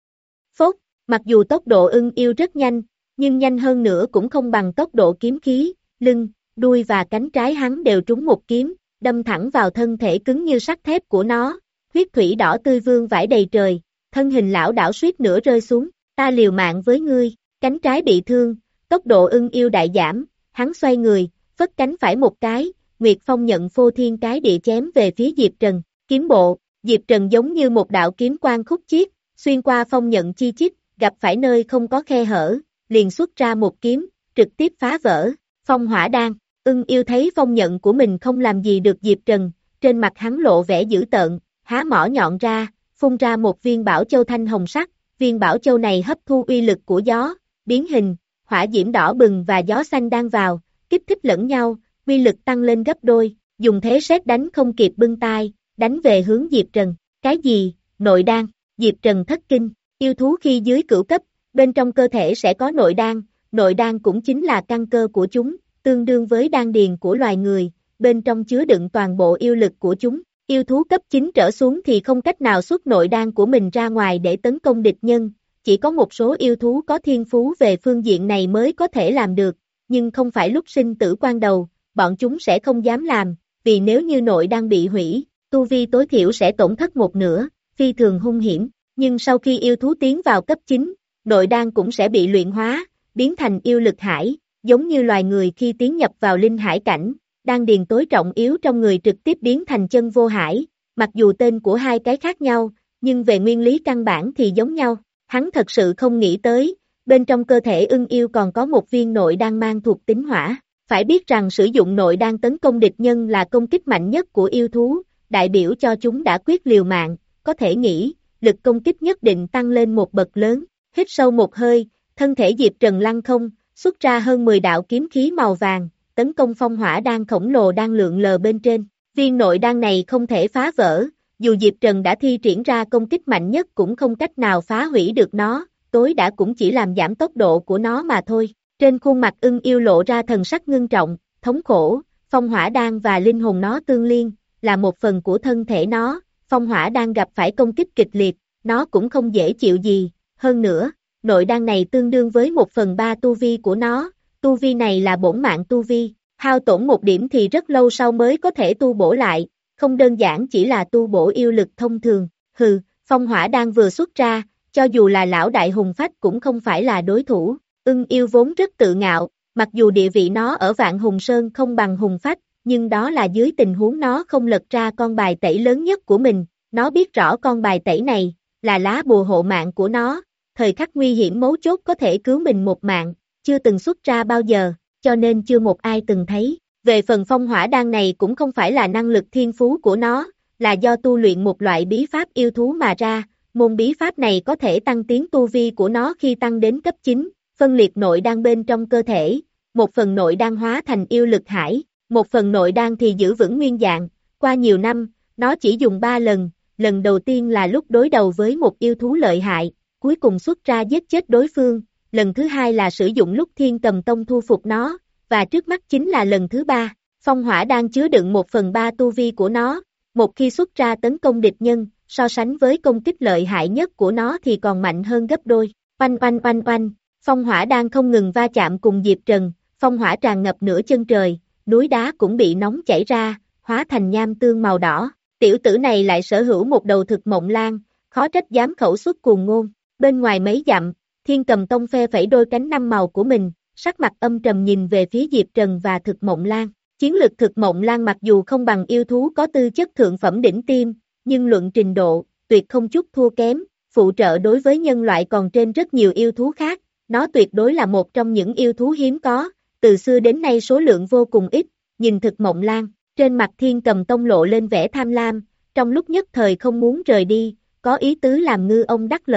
phốt, mặc dù tốc độ ưng yêu rất nhanh, nhưng nhanh hơn nữa cũng không bằng tốc độ kiếm khí, lưng, đuôi và cánh trái hắn đều trúng một kiếm, đâm thẳng vào thân thể cứng như sắt thép của nó, huyết thủy đỏ tươi vương vãi đầy trời, thân hình lão đảo suýt nữa rơi xuống, ta liều mạng với ngươi, cánh trái bị thương, tốc độ ưng yêu đại giảm, hắn xoay người, phất cánh phải một cái, Nguyệt Phong nhận phô thiên cái địa chém về phía Diệp Trần, kiếm bộ, Diệp Trần giống như một đạo kiếm quang khúc chiết, xuyên qua phong nhận chi chít, gặp phải nơi không có khe hở, liền xuất ra một kiếm, trực tiếp phá vỡ, phong hỏa đan, ưng yêu thấy phong nhận của mình không làm gì được Diệp Trần, trên mặt hắn lộ vẻ dữ tợn, há mỏ nhọn ra, phun ra một viên bảo châu thanh hồng sắc, viên bảo châu này hấp thu uy lực của gió, biến hình, hỏa diễm đỏ bừng và gió xanh đang vào, kích thích lẫn nhau, uy lực tăng lên gấp đôi, dùng thế sét đánh không kịp bưng tai, đánh về hướng Diệp Trần, cái gì, nội đan, Diệp Trần thất kinh, yêu thú khi dưới cửu cấp, bên trong cơ thể sẽ có nội đan, nội đan cũng chính là căn cơ của chúng, tương đương với đan điền của loài người, bên trong chứa đựng toàn bộ yêu lực của chúng. Yêu thú cấp chín trở xuống thì không cách nào xuất nội đan của mình ra ngoài để tấn công địch nhân, chỉ có một số yêu thú có thiên phú về phương diện này mới có thể làm được, nhưng không phải lúc sinh tử quan đầu, bọn chúng sẽ không dám làm, vì nếu như nội đan bị hủy, tu vi tối thiểu sẽ tổn thất một nửa, phi thường hung hiểm, nhưng sau khi yêu thú tiến vào cấp chín, nội đan cũng sẽ bị luyện hóa, biến thành yêu lực hải, giống như loài người khi tiến nhập vào linh hải cảnh. Đan điền tối trọng yếu trong người trực tiếp biến thành chân vô hải, mặc dù tên của hai cái khác nhau, nhưng về nguyên lý căn bản thì giống nhau, hắn thật sự không nghĩ tới, bên trong cơ thể ưng yêu còn có một viên nội đan mang thuộc tính hỏa, phải biết rằng sử dụng nội đan tấn công địch nhân là công kích mạnh nhất của yêu thú, đại biểu cho chúng đã quyết liều mạng, có thể nghĩ, lực công kích nhất định tăng lên một bậc lớn, hít sâu một hơi, thân thể Diệp Trần lăng không, xuất ra hơn mười đạo kiếm khí màu vàng, tấn công phong hỏa đan khổng lồ đang lượn lờ bên trên. Viên nội đan này không thể phá vỡ, dù Diệp Trần đã thi triển ra công kích mạnh nhất cũng không cách nào phá hủy được nó, tối đã cũng chỉ làm giảm tốc độ của nó mà thôi. Trên khuôn mặt ưng yêu lộ ra thần sắc ngưng trọng, thống khổ, phong hỏa đan và linh hồn nó tương liên, là một phần của thân thể nó, phong hỏa đan gặp phải công kích kịch liệt, nó cũng không dễ chịu gì, hơn nữa, nội đan này tương đương với một phần ba tu vi của nó. Tu vi này là bổn mạng tu vi, hao tổn một điểm thì rất lâu sau mới có thể tu bổ lại, không đơn giản chỉ là tu bổ yêu lực thông thường, hừ, phong hỏa đan vừa xuất ra, cho dù là lão đại hùng phách cũng không phải là đối thủ, ưng yêu vốn rất tự ngạo, mặc dù địa vị nó ở Vạn Hùng Sơn không bằng hùng phách, nhưng đó là dưới tình huống nó không lật ra con bài tẩy lớn nhất của mình, nó biết rõ con bài tẩy này, là lá bùa hộ mạng của nó, thời khắc nguy hiểm mấu chốt có thể cứu mình một mạng. Chưa từng xuất ra bao giờ, cho nên chưa một ai từng thấy. Về phần phong hỏa đan này cũng không phải là năng lực thiên phú của nó, là do tu luyện một loại bí pháp yêu thú mà ra, môn bí pháp này có thể tăng tiến tu vi của nó khi tăng đến cấp chín, phân liệt nội đan bên trong cơ thể, một phần nội đan hóa thành yêu lực hải, một phần nội đan thì giữ vững nguyên dạng, qua nhiều năm, nó chỉ dùng ba lần, lần đầu tiên là lúc đối đầu với một yêu thú lợi hại, cuối cùng xuất ra giết chết đối phương. Lần thứ hai là sử dụng lúc Thiên Cầm Tông thu phục nó, và trước mắt chính là lần thứ ba, phong hỏa đang chứa đựng một phần ba tu vi của nó, một khi xuất ra tấn công địch nhân, so sánh với công kích lợi hại nhất của nó thì còn mạnh hơn gấp đôi, oanh oanh oanh oanh, phong hỏa đang không ngừng va chạm cùng Diệp Trần, phong hỏa tràn ngập nửa chân trời, núi đá cũng bị nóng chảy ra, hóa thành nham tương màu đỏ, tiểu tử này lại sở hữu một đầu thực mộng lan, khó trách dám khẩu xuất cuồng ngôn, bên ngoài mấy dặm. Thiên Cầm Tông phe phẩy đôi cánh năm màu của mình, sắc mặt âm trầm nhìn về phía Diệp Trần và Thực Mộng Lan. Chiến lực Thực Mộng Lan mặc dù không bằng yêu thú có tư chất thượng phẩm đỉnh tiêm, nhưng luận trình độ, tuyệt không chút thua kém, phụ trợ đối với nhân loại còn trên rất nhiều yêu thú khác. Nó tuyệt đối là một trong những yêu thú hiếm có, từ xưa đến nay số lượng vô cùng ít. Nhìn Thực Mộng Lan, trên mặt Thiên Cầm Tông lộ lên vẻ tham lam, trong lúc nhất thời không muốn rời đi, có ý tứ làm ngư ông đắc lợi.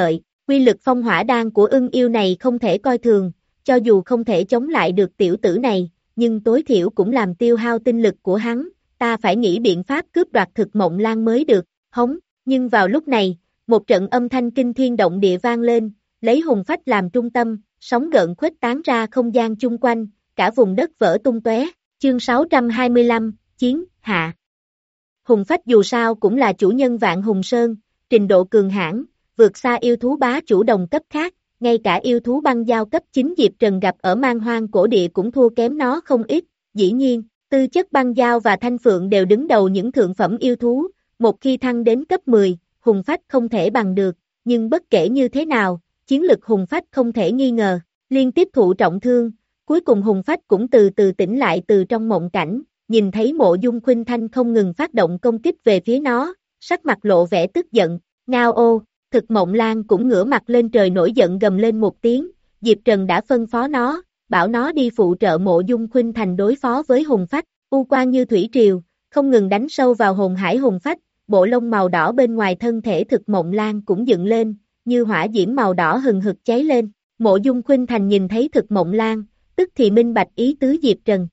Quy lực phong hỏa đan của ưng yêu này không thể coi thường, cho dù không thể chống lại được tiểu tử này, nhưng tối thiểu cũng làm tiêu hao tinh lực của hắn, ta phải nghĩ biện pháp cướp đoạt thực mộng lan mới được, hống, nhưng vào lúc này, một trận âm thanh kinh thiên động địa vang lên, lấy hùng phách làm trung tâm, sóng gợn khuếch tán ra không gian chung quanh, cả vùng đất vỡ tung tóe. Chương sáu trăm hai mươi lăm, Chiến, Hạ. Hùng phách dù sao cũng là chủ nhân Vạn Hùng Sơn, trình độ cường hãn, vượt xa yêu thú bá chủ đồng cấp khác, ngay cả yêu thú băng giao cấp chín Diệp Trần gặp ở man hoang cổ địa cũng thua kém nó không ít, dĩ nhiên, tư chất băng giao và thanh phượng đều đứng đầu những thượng phẩm yêu thú, một khi thăng đến cấp mười, hùng phách không thể bằng được, nhưng bất kể như thế nào, chiến lực hùng phách không thể nghi ngờ, liên tiếp thụ trọng thương, cuối cùng hùng phách cũng từ từ tỉnh lại từ trong mộng cảnh, nhìn thấy Mộ Dung Khuynh Thanh không ngừng phát động công kích về phía nó, sắc mặt lộ vẻ tức giận, ngao ô, thực mộng lan cũng ngửa mặt lên trời nổi giận gầm lên một tiếng, Diệp Trần đã phân phó nó, bảo nó đi phụ trợ Mộ Dung Khuynh Thành đối phó với hùng phách, u quang như thủy triều, không ngừng đánh sâu vào hồn hải hùng phách, bộ lông màu đỏ bên ngoài thân thể thực mộng lan cũng dựng lên, như hỏa diễm màu đỏ hừng hực cháy lên, Mộ Dung Khuynh Thành nhìn thấy thực mộng lan, tức thì minh bạch ý tứ Diệp Trần.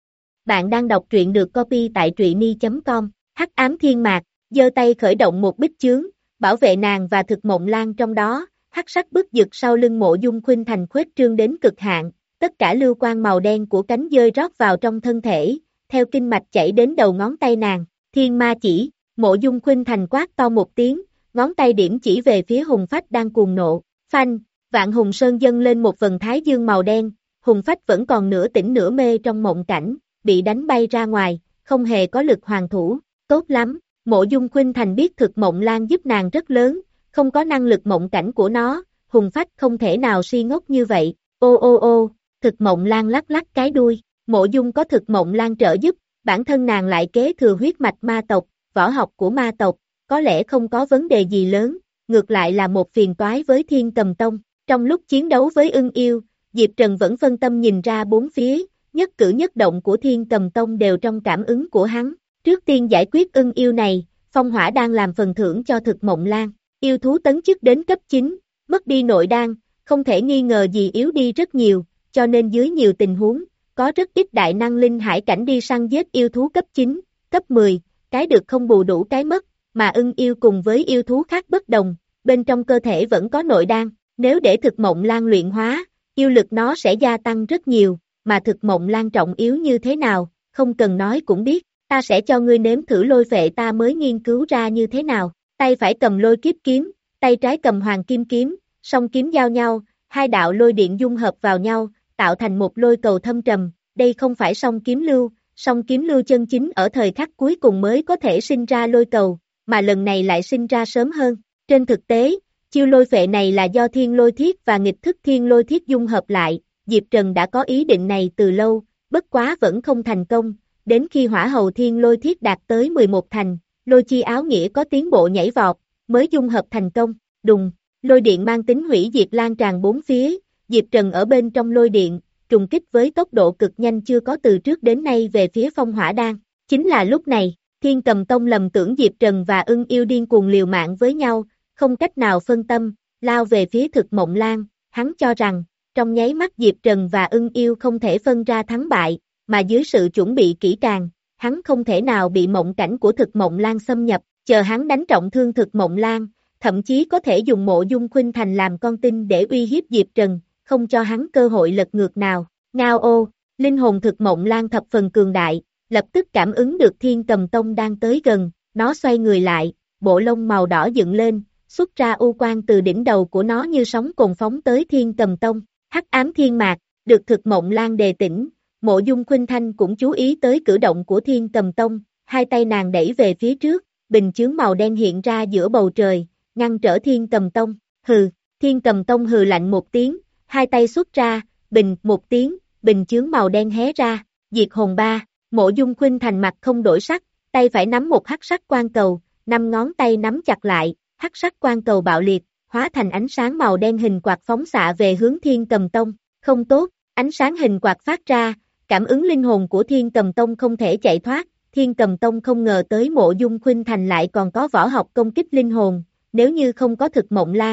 Bạn đang đọc truyện được copy tại truyện i chấm com, Hắc Ám Thiên Mạc, giơ tay khởi động một bích chướng, bảo vệ nàng và thực mộng lan trong đó, hắc sắc bức dực sau lưng Mộ Dung Khuynh Thành khuếch trương đến cực hạn, tất cả lưu quang màu đen của cánh dơi rót vào trong thân thể, theo kinh mạch chảy đến đầu ngón tay nàng, thiên ma chỉ, Mộ Dung Khuynh Thành quát to một tiếng, ngón tay điểm chỉ về phía hùng phách đang cuồng nộ, phanh, Vạn Hùng Sơn dâng lên một vần thái dương màu đen, hùng phách vẫn còn nửa tỉnh nửa mê trong mộng cảnh, bị đánh bay ra ngoài, không hề có lực hoàn thủ, tốt lắm, Mộ Dung Khuynh Thành biết thực mộng lan giúp nàng rất lớn, không có năng lực mộng cảnh của nó, hùng phách không thể nào si ngốc như vậy, ô ô ô, thực mộng lan lắc lắc cái đuôi, Mộ Dung có thực mộng lan trợ giúp, bản thân nàng lại kế thừa huyết mạch ma tộc, võ học của ma tộc, có lẽ không có vấn đề gì lớn, ngược lại là một phiền toái với Thiên Cầm Tông, trong lúc chiến đấu với ưng yêu, Diệp Trần vẫn phân tâm nhìn ra bốn phía, nhất cử nhất động của Thiên Cầm Tông đều trong cảm ứng của hắn. Trước tiên giải quyết ưng yêu này, phong hỏa đang làm phần thưởng cho thực mộng lan. Yêu thú tấn chức đến cấp chín, mất đi nội đan, không thể nghi ngờ gì yếu đi rất nhiều, cho nên dưới nhiều tình huống, có rất ít đại năng linh hải cảnh đi săn giết yêu thú cấp chín, cấp mười, cái được không bù đủ cái mất, mà ưng yêu cùng với yêu thú khác bất đồng, bên trong cơ thể vẫn có nội đan, nếu để thực mộng lan luyện hóa, yêu lực nó sẽ gia tăng rất nhiều, mà thực mộng lan trọng yếu như thế nào, không cần nói cũng biết. Ta sẽ cho ngươi nếm thử lôi phệ ta mới nghiên cứu ra như thế nào, tay phải cầm lôi kiếp kiếm, tay trái cầm hoàng kim kiếm, song kiếm giao nhau, hai đạo lôi điện dung hợp vào nhau, tạo thành một lôi cầu thâm trầm, đây không phải song kiếm lưu, song kiếm lưu chân chính ở thời khắc cuối cùng mới có thể sinh ra lôi cầu, mà lần này lại sinh ra sớm hơn, trên thực tế, chiêu lôi phệ này là do thiên lôi thiết và nghịch thức thiên lôi thiết dung hợp lại, Diệp Trần đã có ý định này từ lâu, bất quá vẫn không thành công. Đến khi hỏa hầu thiên lôi thiết đạt tới mười một thành, lôi chi áo nghĩa có tiến bộ nhảy vọt, mới dung hợp thành công, đùng, lôi điện mang tính hủy diệt lan tràn bốn phía, Diệp Trần ở bên trong lôi điện, trùng kích với tốc độ cực nhanh chưa có từ trước đến nay về phía phong hỏa đan. Chính là lúc này, Thiên Cầm Tông lầm tưởng Diệp Trần và ưng yêu điên cuồng liều mạng với nhau, không cách nào phân tâm, lao về phía thực mộng lan, hắn cho rằng, trong nháy mắt Diệp Trần và ưng yêu không thể phân ra thắng bại, mà dưới sự chuẩn bị kỹ càng, hắn không thể nào bị mộng cảnh của thực mộng lan xâm nhập, chờ hắn đánh trọng thương thực mộng lan, thậm chí có thể dùng Mộ Dung Khuynh Thành làm con tin để uy hiếp Diệp Trần, không cho hắn cơ hội lật ngược nào. Ngao ô, linh hồn thực mộng lan thập phần cường đại, lập tức cảm ứng được Thiên Cầm Tông đang tới gần, nó xoay người lại, bộ lông màu đỏ dựng lên, xuất ra u quang từ đỉnh đầu của nó như sóng cồn phóng tới Thiên Cầm Tông. Hắc ám thiên mạc, được thực mộng lan đề tỉnh. Mộ Dung Khuynh Thanh cũng chú ý tới cử động của Thiên Cầm Tông, hai tay nàng đẩy về phía trước, bình chướng màu đen hiện ra giữa bầu trời, ngăn trở Thiên Cầm Tông, hừ, Thiên Cầm Tông hừ lạnh một tiếng, hai tay xuất ra, bình một tiếng, bình chướng màu đen hé ra, diệt hồn ba, Mộ Dung Khuynh Thành mặt không đổi sắc, tay phải nắm một hắc sắc quan cầu, năm ngón tay nắm chặt lại, hắc sắc quan cầu bạo liệt, hóa thành ánh sáng màu đen hình quạt phóng xạ về hướng Thiên Cầm Tông, không tốt, ánh sáng hình quạt phát ra, cảm ứng linh hồn của Thiên Cầm Tông không thể chạy thoát, Thiên Cầm Tông không ngờ tới Mộ Dung Khuynh Thành lại còn có võ học công kích linh hồn, nếu như không có thực mộng lan,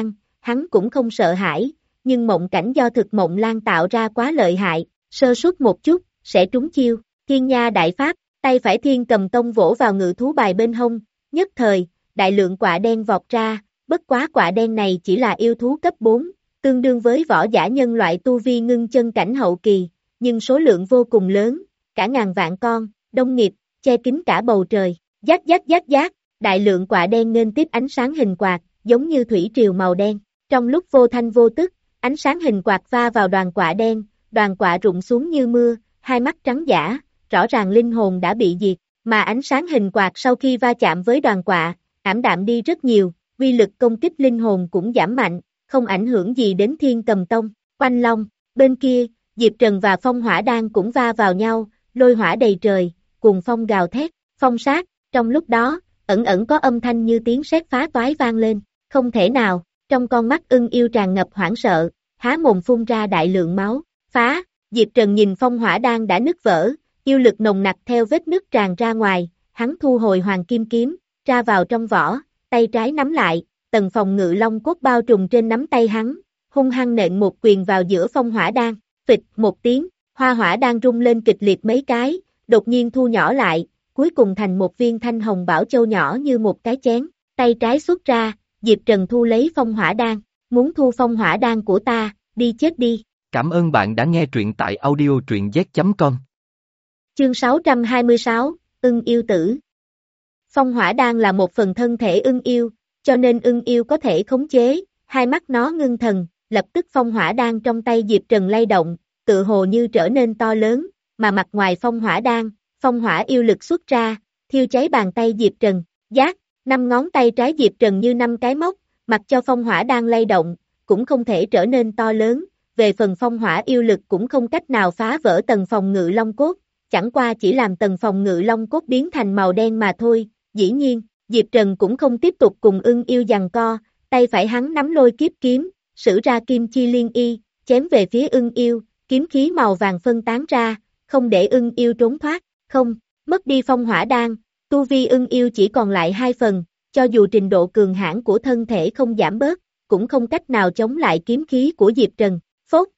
hắn cũng không sợ hãi, nhưng mộng cảnh do thực mộng lan tạo ra quá lợi hại, sơ suất một chút, sẽ trúng chiêu, thiên nha đại pháp, tay phải thiên cầm tông vỗ vào ngự thú bài bên hông, nhất thời, đại lượng quạ đen vọt ra, bất quá quạ đen này chỉ là yêu thú cấp bốn, tương đương với võ giả nhân loại tu vi ngưng chân cảnh hậu kỳ, nhưng số lượng vô cùng lớn, cả ngàn vạn con, đông nghịt, che kín cả bầu trời, giác giác giác giác, đại lượng quạ đen nghênh tiếp ánh sáng hình quạt, giống như thủy triều màu đen, trong lúc vô thanh vô tức, ánh sáng hình quạt va vào đoàn quạ đen, đoàn quạ rụng xuống như mưa, hai mắt trắng dã, rõ ràng linh hồn đã bị diệt, mà ánh sáng hình quạt sau khi va chạm với đoàn quạ, ảm đạm đi rất nhiều, uy lực công kích linh hồn cũng giảm mạnh, không ảnh hưởng gì đến Thiên Cầm Tông. Oanh Long, bên kia, Diệp Trần và Phong Hỏa Đan cũng va vào nhau, lôi hỏa đầy trời, cuồng phong gào thét, phong sát, trong lúc đó, ẩn ẩn có âm thanh như tiếng sét phá toái vang lên, không thể nào, trong con mắt ưng yêu tràn ngập hoảng sợ, há mồm phun ra đại lượng máu, phá, Diệp Trần nhìn Phong Hỏa Đan đã nứt vỡ, yêu lực nồng nặc theo vết nứt tràn ra ngoài, hắn thu hồi hoàng kim kiếm, tra vào trong vỏ, tay trái nắm lại, tầng phòng ngự long cốt bao trùm trên nắm tay hắn, hung hăng nện một quyền vào giữa Phong Hỏa Đan, phịch một tiếng, hoa hỏa đan rung lên kịch liệt mấy cái, đột nhiên thu nhỏ lại, cuối cùng thành một viên thanh hồng bảo châu nhỏ như một cái chén, tay trái xuất ra, Diệp Trần thu lấy Phong Hỏa Đan, muốn thu Phong Hỏa Đan của ta, đi chết đi. Cảm ơn bạn đã nghe truyện tại audio truyện z chấm com. Chương sáu trăm hai mươi sáu, ưng yêu tử. Phong Hỏa Đan là một phần thân thể ưng yêu, cho nên ưng yêu có thể khống chế, hai mắt nó ngưng thần, lập tức Phong Hỏa Đan trong tay Diệp Trần lay động, tự hồ như trở nên to lớn, mà mặt ngoài Phong Hỏa Đan, phong hỏa yêu lực xuất ra, thiêu cháy bàn tay Diệp Trần, giác, năm ngón tay trái Diệp Trần như năm cái móc, mặc cho Phong Hỏa Đan lay động, cũng không thể trở nên to lớn, về phần phong hỏa yêu lực cũng không cách nào phá vỡ tầng phòng ngự long cốt, chẳng qua chỉ làm tầng phòng ngự long cốt biến thành màu đen mà thôi. Dĩ nhiên, Diệp Trần cũng không tiếp tục cùng ưng yêu giằng co, tay phải hắn nắm lôi kiếp kiếm, sử ra kim chi liên y, chém về phía ưng yêu, kiếm khí màu vàng phân tán ra, không để ưng yêu trốn thoát, không, mất đi phong hỏa đan, tu vi ưng yêu chỉ còn lại hai phần, cho dù trình độ cường hãn của thân thể không giảm bớt, cũng không cách nào chống lại kiếm khí của Diệp Trần, phốt,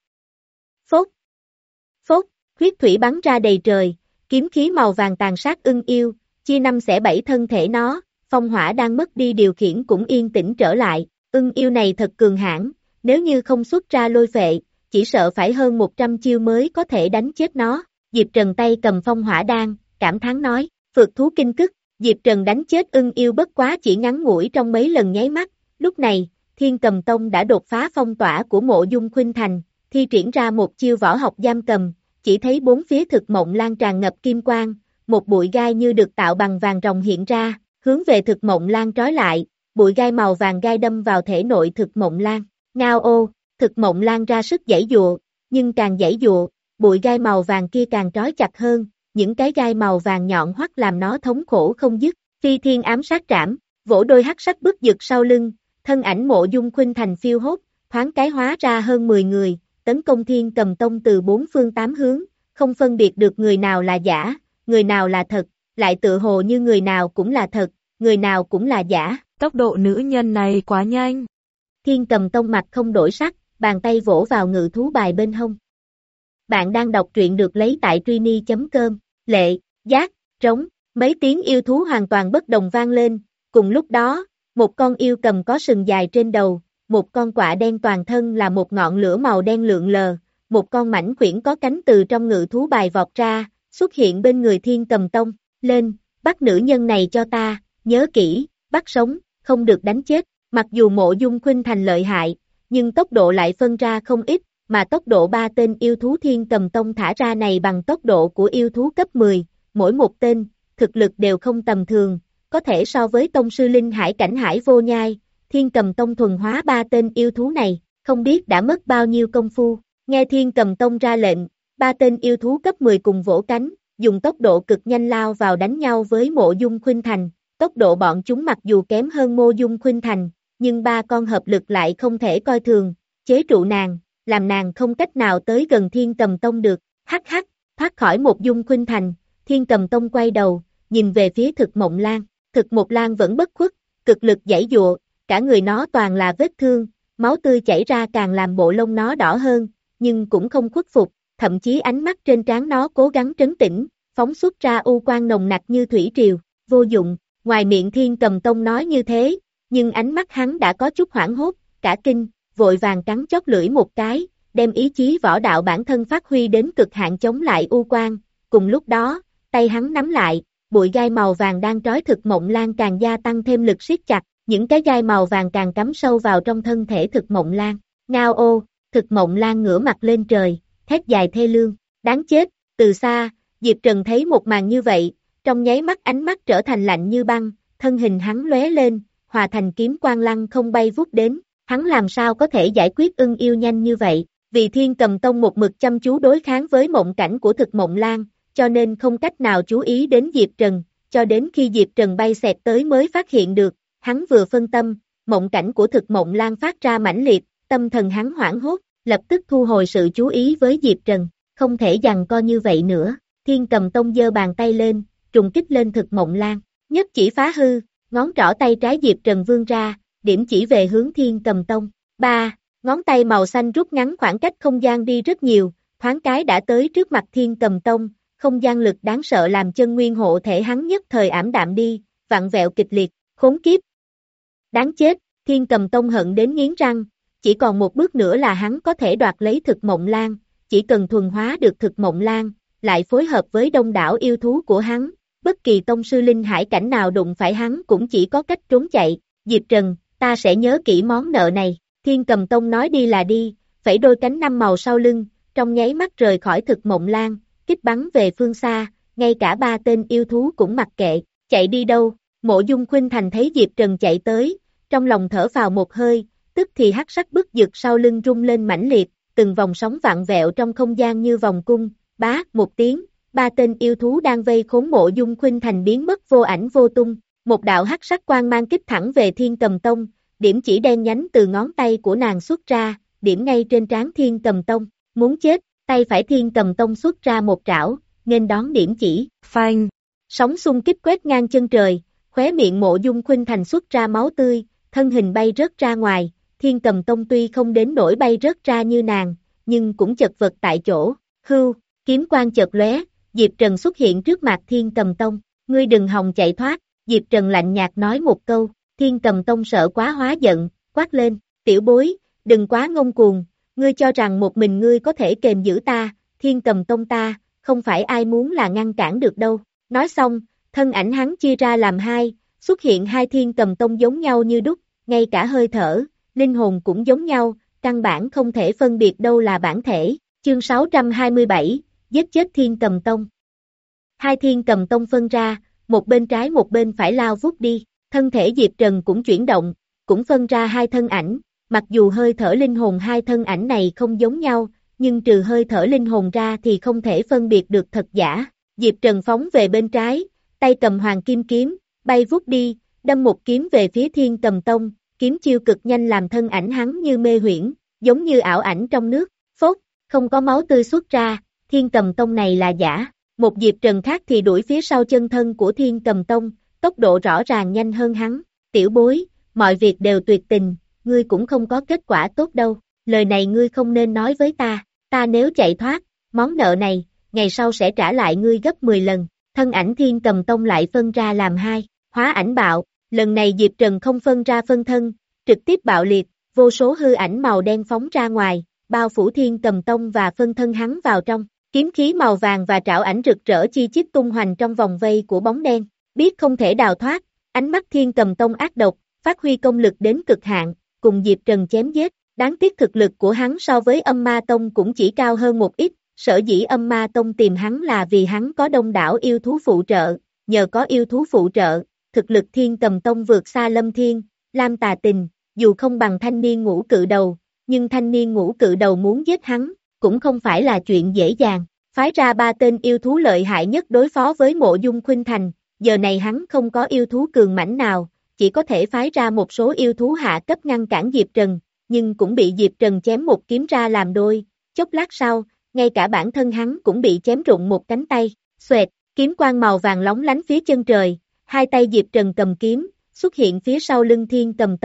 phốt, phốt, huyết thủy bắn ra đầy trời, kiếm khí màu vàng tàn sát ưng yêu, chia năm xẻ bảy thân thể nó, phong hỏa đang mất đi điều khiển cũng yên tĩnh trở lại, ưng yêu này thật cường hãn, nếu như không xuất ra lôi phệ, chỉ sợ phải hơn một trăm chiêu mới có thể đánh chết nó. Diệp Trần tay cầm phong hỏa đan, cảm thán nói, phược thú kinh cức, Diệp Trần đánh chết ưng yêu bất quá chỉ ngắn ngủi trong mấy lần nháy mắt, lúc này, Thiên Cầm Tông đã đột phá phong tỏa của Mộ Dung Khuynh Thành, thi triển ra một chiêu võ học giam cầm, chỉ thấy bốn phía thực mộng lan tràn ngập kim quang, một bụi gai như được tạo bằng vàng ròng hiện ra, hướng về thực mộng lan trói lại, bụi gai màu vàng gai đâm vào thể nội thực mộng lan, ngao ô, thực mộng lan ra sức giãy dụa, nhưng càng giãy dụa, bụi gai màu vàng kia càng trói chặt hơn, những cái gai màu vàng nhọn hoắt làm nó thống khổ không dứt, phi thiên ám sát trảm, vỗ đôi hắc sắc bức giật sau lưng, thân ảnh Mộ Dung Khuynh Thành phiêu hốt, thoáng cái hóa ra hơn mười người, tấn công Thiên Cầm Tông từ bốn phương tám hướng, không phân biệt được người nào là giả, người nào là thật, lại tự hồ như người nào cũng là thật, người nào cũng là giả. Tốc độ nữ nhân này quá nhanh. Thiên Cầm Tông mặt không đổi sắc, bàn tay vỗ vào ngự thú bài bên hông. Bạn đang đọc truyện được lấy tại Trini chấm com, lệ, giác, trống, mấy tiếng yêu thú hoàn toàn bất đồng vang lên, cùng lúc đó, một con yêu cầm có sừng dài trên đầu, một con quạ đen toàn thân là một ngọn lửa màu đen lượn lờ, một con mảnh khuyển có cánh từ trong ngự thú bài vọt ra, xuất hiện bên người Thiên Cầm Tông, lên, bắt nữ nhân này cho ta, nhớ kỹ, bắt sống, không được đánh chết, mặc dù Mộ Dung Khuynh Thành lợi hại, nhưng tốc độ lại phân ra không ít, mà tốc độ ba tên yêu thú Thiên Cầm Tông thả ra này bằng tốc độ của yêu thú cấp mười, mỗi một tên, thực lực đều không tầm thường, có thể so với tông sư linh hải cảnh hải vô nhai, Thiên Cầm Tông thuần hóa ba tên yêu thú này, không biết đã mất bao nhiêu công phu, nghe Thiên Cầm Tông ra lệnh, ba tên yêu thú cấp mười cùng vỗ cánh, dùng tốc độ cực nhanh lao vào đánh nhau với Mộ Dung Khuynh Thành, tốc độ bọn chúng mặc dù kém hơn Mộ Dung Khuynh Thành, nhưng ba con hợp lực lại không thể coi thường, chế trụ nàng, làm nàng không cách nào tới gần Thiên Cầm Tông được, hắc hắc, thoát khỏi Mộ Dung Khuynh Thành, Thiên Cầm Tông quay đầu, nhìn về phía Thực Mộng Lan, Thực Mộng Lan vẫn bất khuất, cực lực giãy giụa, cả người nó toàn là vết thương, máu tươi chảy ra càng làm bộ lông nó đỏ hơn, nhưng cũng không khuất phục, thậm chí ánh mắt trên trán nó cố gắng trấn tĩnh, phóng xuất ra u quang nồng nặc như thủy triều, vô dụng, ngoài miệng Thiên Cầm Tông nói như thế, nhưng ánh mắt hắn đã có chút hoảng hốt, cả kinh, vội vàng cắn chót lưỡi một cái, đem ý chí võ đạo bản thân phát huy đến cực hạn chống lại u quang, cùng lúc đó, tay hắn nắm lại, bụi gai màu vàng đang trói Thực Mộng Lan càng gia tăng thêm lực siết chặt, những cái gai màu vàng càng cắm sâu vào trong thân thể Thực Mộng Lan. Ngao ô, Thực Mộng Lan ngửa mặt lên trời, thét dài thê lương, đáng chết, từ xa, Diệp Trần thấy một màn như vậy, trong nháy mắt ánh mắt trở thành lạnh như băng, thân hình hắn lóe lên, hòa thành kiếm quang lăng không bay vút đến, hắn làm sao có thể giải quyết ưng yêu nhanh như vậy, vì Thiên Cầm Tông một mực chăm chú đối kháng với mộng cảnh của Thực Mộng Lan, cho nên không cách nào chú ý đến Diệp Trần, cho đến khi Diệp Trần bay xẹt tới mới phát hiện được, hắn vừa phân tâm, mộng cảnh của Thực Mộng Lan phát ra mãnh liệt, tâm thần hắn hoảng hốt, lập tức thu hồi sự chú ý với Diệp Trần, không thể giằng co như vậy nữa, Thiên Cầm Tông giơ bàn tay lên, trùng kích lên Thực Mộng Lan, nhất chỉ phá hư, ngón trỏ tay trái Diệp Trần vươn ra, điểm chỉ về hướng Thiên Cầm Tông, ba, ngón tay màu xanh rút ngắn khoảng cách không gian đi rất nhiều, thoáng cái đã tới trước mặt Thiên Cầm Tông, không gian lực đáng sợ làm chân nguyên hộ thể hắn nhất thời ảm đạm đi, vặn vẹo kịch liệt, khốn kiếp. Đáng chết, Thiên Cầm Tông hận đến nghiến răng, chỉ còn một bước nữa là hắn có thể đoạt lấy Thực Mộng Lan, chỉ cần thuần hóa được Thực Mộng Lan, lại phối hợp với đông đảo yêu thú của hắn, bất kỳ tông sư linh hải cảnh nào đụng phải hắn cũng chỉ có cách trốn chạy, Diệp Trần, ta sẽ nhớ kỹ món nợ này, Thiên Cầm Tông nói đi là đi, phẩy đôi cánh năm màu sau lưng, trong nháy mắt rời khỏi Thực Mộng Lan, kích bắn về phương xa, ngay cả ba tên yêu thú cũng mặc kệ, chạy đi đâu, Mộ Dung Khuynh Thành thấy Diệp Trần chạy tới, trong lòng thở vào một hơi, tức thì hắc sắc bức dực sau lưng rung lên mãnh liệt, từng vòng sóng vạn vẹo trong không gian như vòng cung, bá, một tiếng, ba tên yêu thú đang vây khốn Mộ Dung Khuynh Thành biến mất vô ảnh vô tung, một đạo hắc sắc quang mang kích thẳng về Thiên Cầm Tông, điểm chỉ đen nhánh từ ngón tay của nàng xuất ra, điểm ngay trên trán Thiên Cầm Tông, muốn chết, tay phải Thiên Cầm Tông xuất ra một trảo, nghênh đón điểm chỉ, phanh, sóng xung kích quét ngang chân trời, khóe miệng Mộ Dung Khuynh Thành xuất ra máu tươi, thân hình bay rớt ra ngoài, Thiên Cầm Tông tuy không đến nỗi bay rớt ra như nàng, nhưng cũng chật vật tại chỗ, hưu, kiếm quang chợt lóe, Diệp Trần xuất hiện trước mặt Thiên Cầm Tông, ngươi đừng hòng chạy thoát, Diệp Trần lạnh nhạt nói một câu, Thiên Cầm Tông sợ quá hóa giận, quát lên, tiểu bối, đừng quá ngông cuồng, ngươi cho rằng một mình ngươi có thể kềm giữ ta, Thiên Cầm Tông ta, không phải ai muốn là ngăn cản được đâu, nói xong, thân ảnh hắn chia ra làm hai, xuất hiện hai Thiên Cầm Tông giống nhau như đúc, ngay cả hơi thở, linh hồn cũng giống nhau, căn bản không thể phân biệt đâu là bản thể, chương sáu trăm hai mươi bảy, giết chết Thiên Cầm Tông. Hai Thiên Cầm Tông phân ra, một bên trái một bên phải lao vút đi, thân thể Diệp Trần cũng chuyển động, cũng phân ra hai thân ảnh, mặc dù hơi thở linh hồn hai thân ảnh này không giống nhau, nhưng trừ hơi thở linh hồn ra thì không thể phân biệt được thật giả, Diệp Trần phóng về bên trái, tay cầm hoàng kim kiếm, bay vút đi, đâm một kiếm về phía Thiên Cầm Tông, kiếm chiêu cực nhanh làm thân ảnh hắn như mê huyễn, giống như ảo ảnh trong nước, phốt, không có máu tươi xuất ra, Thiên Cầm Tông này là giả, một Diệp Trần khác thì đuổi phía sau chân thân của Thiên Cầm Tông, tốc độ rõ ràng nhanh hơn hắn, tiểu bối, mọi việc đều tuyệt tình, ngươi cũng không có kết quả tốt đâu, lời này ngươi không nên nói với ta, ta nếu chạy thoát, món nợ này, ngày sau sẽ trả lại ngươi gấp mười lần, thân ảnh Thiên Cầm Tông lại phân ra làm hai, hóa ảnh bạo, lần này Diệp Trần không phân ra phân thân, trực tiếp bạo liệt, vô số hư ảnh màu đen phóng ra ngoài, bao phủ Thiên Cầm Tông và phân thân hắn vào trong, kiếm khí màu vàng và trảo ảnh rực rỡ chi chít tung hoành trong vòng vây của bóng đen, biết không thể đào thoát, ánh mắt Thiên Cầm Tông ác độc, phát huy công lực đến cực hạn, cùng Diệp Trần chém giết, đáng tiếc thực lực của hắn so với Âm Ma Tông cũng chỉ cao hơn một ít, sở dĩ Âm Ma Tông tìm hắn là vì hắn có đông đảo yêu thú phụ trợ, nhờ có yêu thú phụ trợ, thực lực Thiên Cầm Tông vượt xa Lâm Thiên, Lam Tà Tình, dù không bằng thanh niên ngũ cự đầu, nhưng thanh niên ngũ cự đầu muốn giết hắn, cũng không phải là chuyện dễ dàng, phái ra ba tên yêu thú lợi hại nhất đối phó với Mộ Dung Khuynh Thành, giờ này hắn không có yêu thú cường mãnh nào, chỉ có thể phái ra một số yêu thú hạ cấp ngăn cản Diệp Trần, nhưng cũng bị Diệp Trần chém một kiếm ra làm đôi, chốc lát sau, ngay cả bản thân hắn cũng bị chém rụng một cánh tay, xoẹt, kiếm quang màu vàng lóng lánh phía chân trời, hai tay Diệp Trần cầm kiếm, xuất hiện phía sau lưng Thiên Cầm Tông,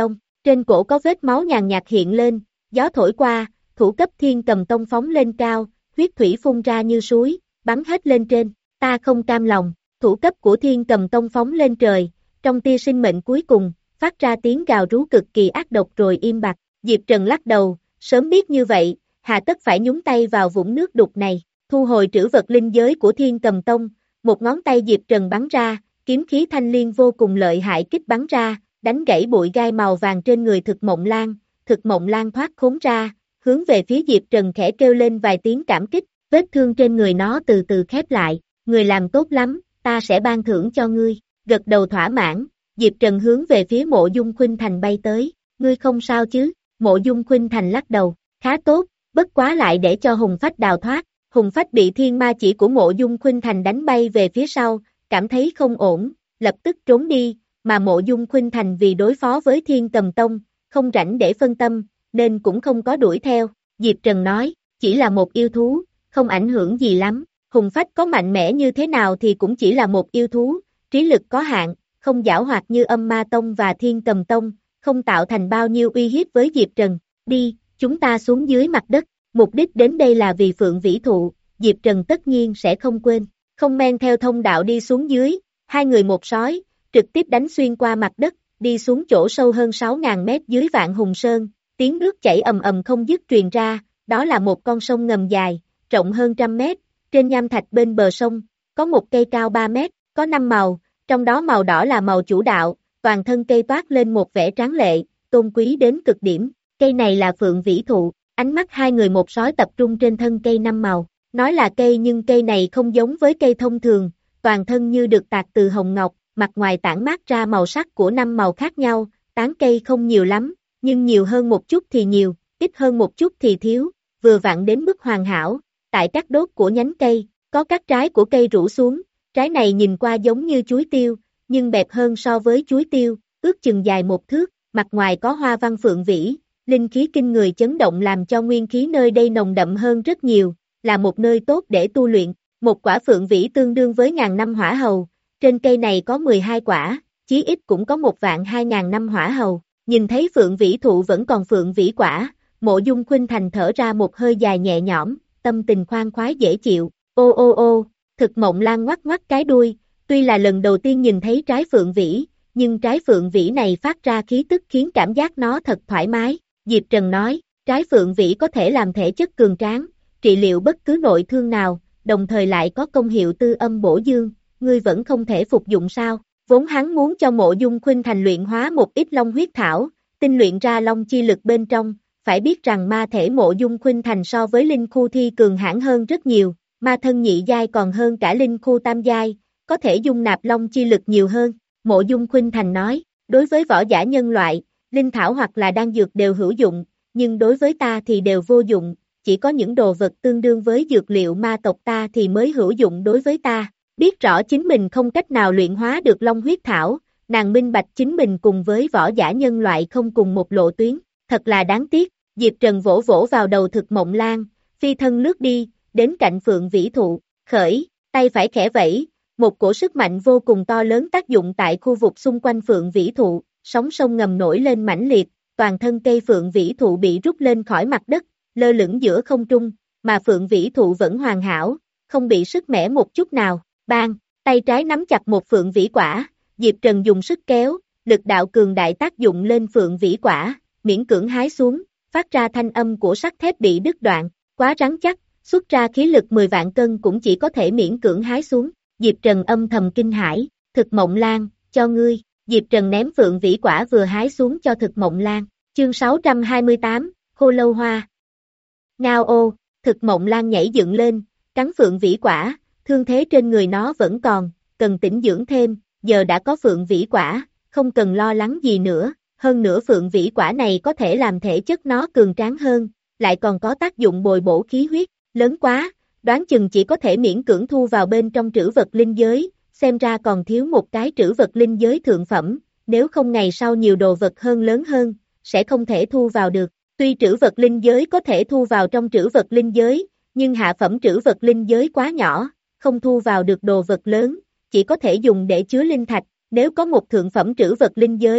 trên cổ có vết máu nhàn nhạt hiện lên, gió thổi qua, thủ cấp Thiên Cầm Tông phóng lên cao, huyết thủy phun ra như suối, bắn hết lên trên, ta không cam lòng, thủ cấp của Thiên Cầm Tông phóng lên trời, trong tia sinh mệnh cuối cùng, phát ra tiếng gào rú cực kỳ ác độc rồi im bặt, Diệp Trần lắc đầu, sớm biết như vậy, hà tất phải nhúng tay vào vũng nước đục này, thu hồi trữ vật linh giới của Thiên Cầm Tông, một ngón tay Diệp Trần bắn ra, kiếm khí thanh liên vô cùng lợi hại kích bắn ra, đánh gãy bụi gai màu vàng trên người Thực Mộng Lan, Thực Mộng Lan thoát khốn ra, hướng về phía Diệp Trần khẽ kêu lên vài tiếng cảm kích, vết thương trên người nó từ từ khép lại, người làm tốt lắm, ta sẽ ban thưởng cho ngươi, gật đầu thỏa mãn, Diệp Trần hướng về phía Mộ Dung Khuynh Thành bay tới, ngươi không sao chứ, Mộ Dung Khuynh Thành lắc đầu, khá tốt, bất quá lại để cho Hùng Phách đào thoát, Hùng Phách bị thiên ma chỉ của Mộ Dung Khuynh Thành đánh bay về phía sau, cảm thấy không ổn, lập tức trốn đi, mà Mộ Dung Khuynh Thành vì đối phó với Thiên Cầm Tông, không rảnh để phân tâm, nên cũng không có đuổi theo, Diệp Trần nói, chỉ là một yêu thú, không ảnh hưởng gì lắm, Hùng Phách có mạnh mẽ như thế nào thì cũng chỉ là một yêu thú, trí lực có hạn, không giảo hoạt như Âm Ma Tông và Thiên Cầm Tông, không tạo thành bao nhiêu uy hiếp với Diệp Trần, đi, chúng ta xuống dưới mặt đất, mục đích đến đây là vì Phượng Vĩ Thụ, Diệp Trần tất nhiên sẽ không quên, không men theo thông đạo đi xuống dưới, hai người một sói, trực tiếp đánh xuyên qua mặt đất, đi xuống chỗ sâu hơn sáu nghìn mét dưới Vạn Hùng Sơn, tiếng nước chảy ầm ầm không dứt truyền ra, đó là một con sông ngầm dài, rộng hơn trăm mét, trên nham thạch bên bờ sông, có một cây cao ba mét, có năm màu, trong đó màu đỏ là màu chủ đạo, toàn thân cây toát lên một vẻ tráng lệ, tôn quý đến cực điểm, cây này là Phượng Vĩ Thụ, ánh mắt hai người một sói tập trung trên thân cây năm màu, nói là cây nhưng cây này không giống với cây thông thường, toàn thân như được tạc từ hồng ngọc, mặt ngoài tản mát ra màu sắc của năm màu khác nhau, tán cây không nhiều lắm, nhưng nhiều hơn một chút thì nhiều, ít hơn một chút thì thiếu, vừa vặn đến mức hoàn hảo, tại các đốt của nhánh cây, có các trái của cây rũ xuống, trái này nhìn qua giống như chuối tiêu, nhưng bẹp hơn so với chuối tiêu, ước chừng dài một thước, mặt ngoài có hoa văn phượng vĩ, linh khí kinh người chấn động làm cho nguyên khí nơi đây nồng đậm hơn rất nhiều, là một nơi tốt để tu luyện, một quả phượng vĩ tương đương với ngàn năm hỏa hầu, trên cây này có mười hai quả, chí ít cũng có một vạn hai ngàn năm hỏa hầu, nhìn thấy Phượng Vĩ Thụ vẫn còn Phượng Vĩ quả, Mộ Dung Khuynh Thành thở ra một hơi dài nhẹ nhõm, tâm tình khoan khoái dễ chịu, ô ô ô, Thực Mộng Lan ngoắc ngoắc cái đuôi, tuy là lần đầu tiên nhìn thấy trái Phượng Vĩ, nhưng trái Phượng Vĩ này phát ra khí tức khiến cảm giác nó thật thoải mái, Diệp Trần nói, trái Phượng Vĩ có thể làm thể chất cường tráng, trị liệu bất cứ nội thương nào, đồng thời lại có công hiệu tư âm bổ dương, ngươi vẫn không thể phục dụng sao, vốn hắn muốn cho Mộ Dung Khuynh Thành luyện hóa một ít long huyết thảo, tinh luyện ra long chi lực bên trong, phải biết rằng ma thể Mộ Dung Khuynh Thành so với linh khu thi cường hãn hơn rất nhiều, ma thân nhị giai còn hơn cả linh khu tam giai, có thể dung nạp long chi lực nhiều hơn, Mộ Dung Khuynh Thành nói, đối với võ giả nhân loại, linh thảo hoặc là đan dược đều hữu dụng, nhưng đối với ta thì đều vô dụng, chỉ có những đồ vật tương đương với dược liệu ma tộc ta thì mới hữu dụng đối với ta. Biết rõ chính mình không cách nào luyện hóa được long huyết thảo, nàng minh bạch chính mình cùng với võ giả nhân loại không cùng một lộ tuyến, thật là đáng tiếc, Diệp Trần vỗ vỗ vào đầu Thực Mộng Lan, phi thân lướt đi, đến cạnh Phượng Vĩ Thụ, khởi, tay phải khẽ vẫy, một cổ sức mạnh vô cùng to lớn tác dụng tại khu vực xung quanh Phượng Vĩ Thụ, sóng sông ngầm nổi lên mãnh liệt, toàn thân cây Phượng Vĩ Thụ bị rút lên khỏi mặt đất, lơ lửng giữa không trung, mà Phượng Vĩ Thụ vẫn hoàn hảo, không bị sức mẻ một chút nào. Bang, tay trái nắm chặt một Phượng Vĩ quả, Diệp Trần dùng sức kéo, lực đạo cường đại tác dụng lên Phượng Vĩ quả, miễn cưỡng hái xuống, phát ra thanh âm của sắt thép bị đứt đoạn, quá rắn chắc, xuất ra khí lực mười vạn cân cũng chỉ có thể miễn cưỡng hái xuống, Diệp Trần âm thầm kinh hãi, Thực Mộng Lan, cho ngươi, Diệp Trần ném Phượng Vĩ quả vừa hái xuống cho Thực Mộng Lan, chương sáu trăm hai mươi tám, Khô Lâu Hoa. Ngao ô, Thực Mộng Lan nhảy dựng lên, cắn Phượng Vĩ quả, thương thế trên người nó vẫn còn, cần tĩnh dưỡng thêm, giờ đã có Phượng Vĩ quả, không cần lo lắng gì nữa, hơn nữa Phượng Vĩ quả này có thể làm thể chất nó cường tráng hơn, lại còn có tác dụng bồi bổ khí huyết, lớn quá, đoán chừng chỉ có thể miễn cưỡng thu vào bên trong trữ vật linh giới, xem ra còn thiếu một cái trữ vật linh giới thượng phẩm, nếu không ngày sau nhiều đồ vật hơn lớn hơn, sẽ không thể thu vào được, tuy trữ vật linh giới có thể thu vào trong trữ vật linh giới, nhưng hạ phẩm trữ vật linh giới quá nhỏ, không thu vào được đồ vật lớn, chỉ có thể dùng để chứa linh thạch, nếu có một thượng phẩm trữ vật linh giới,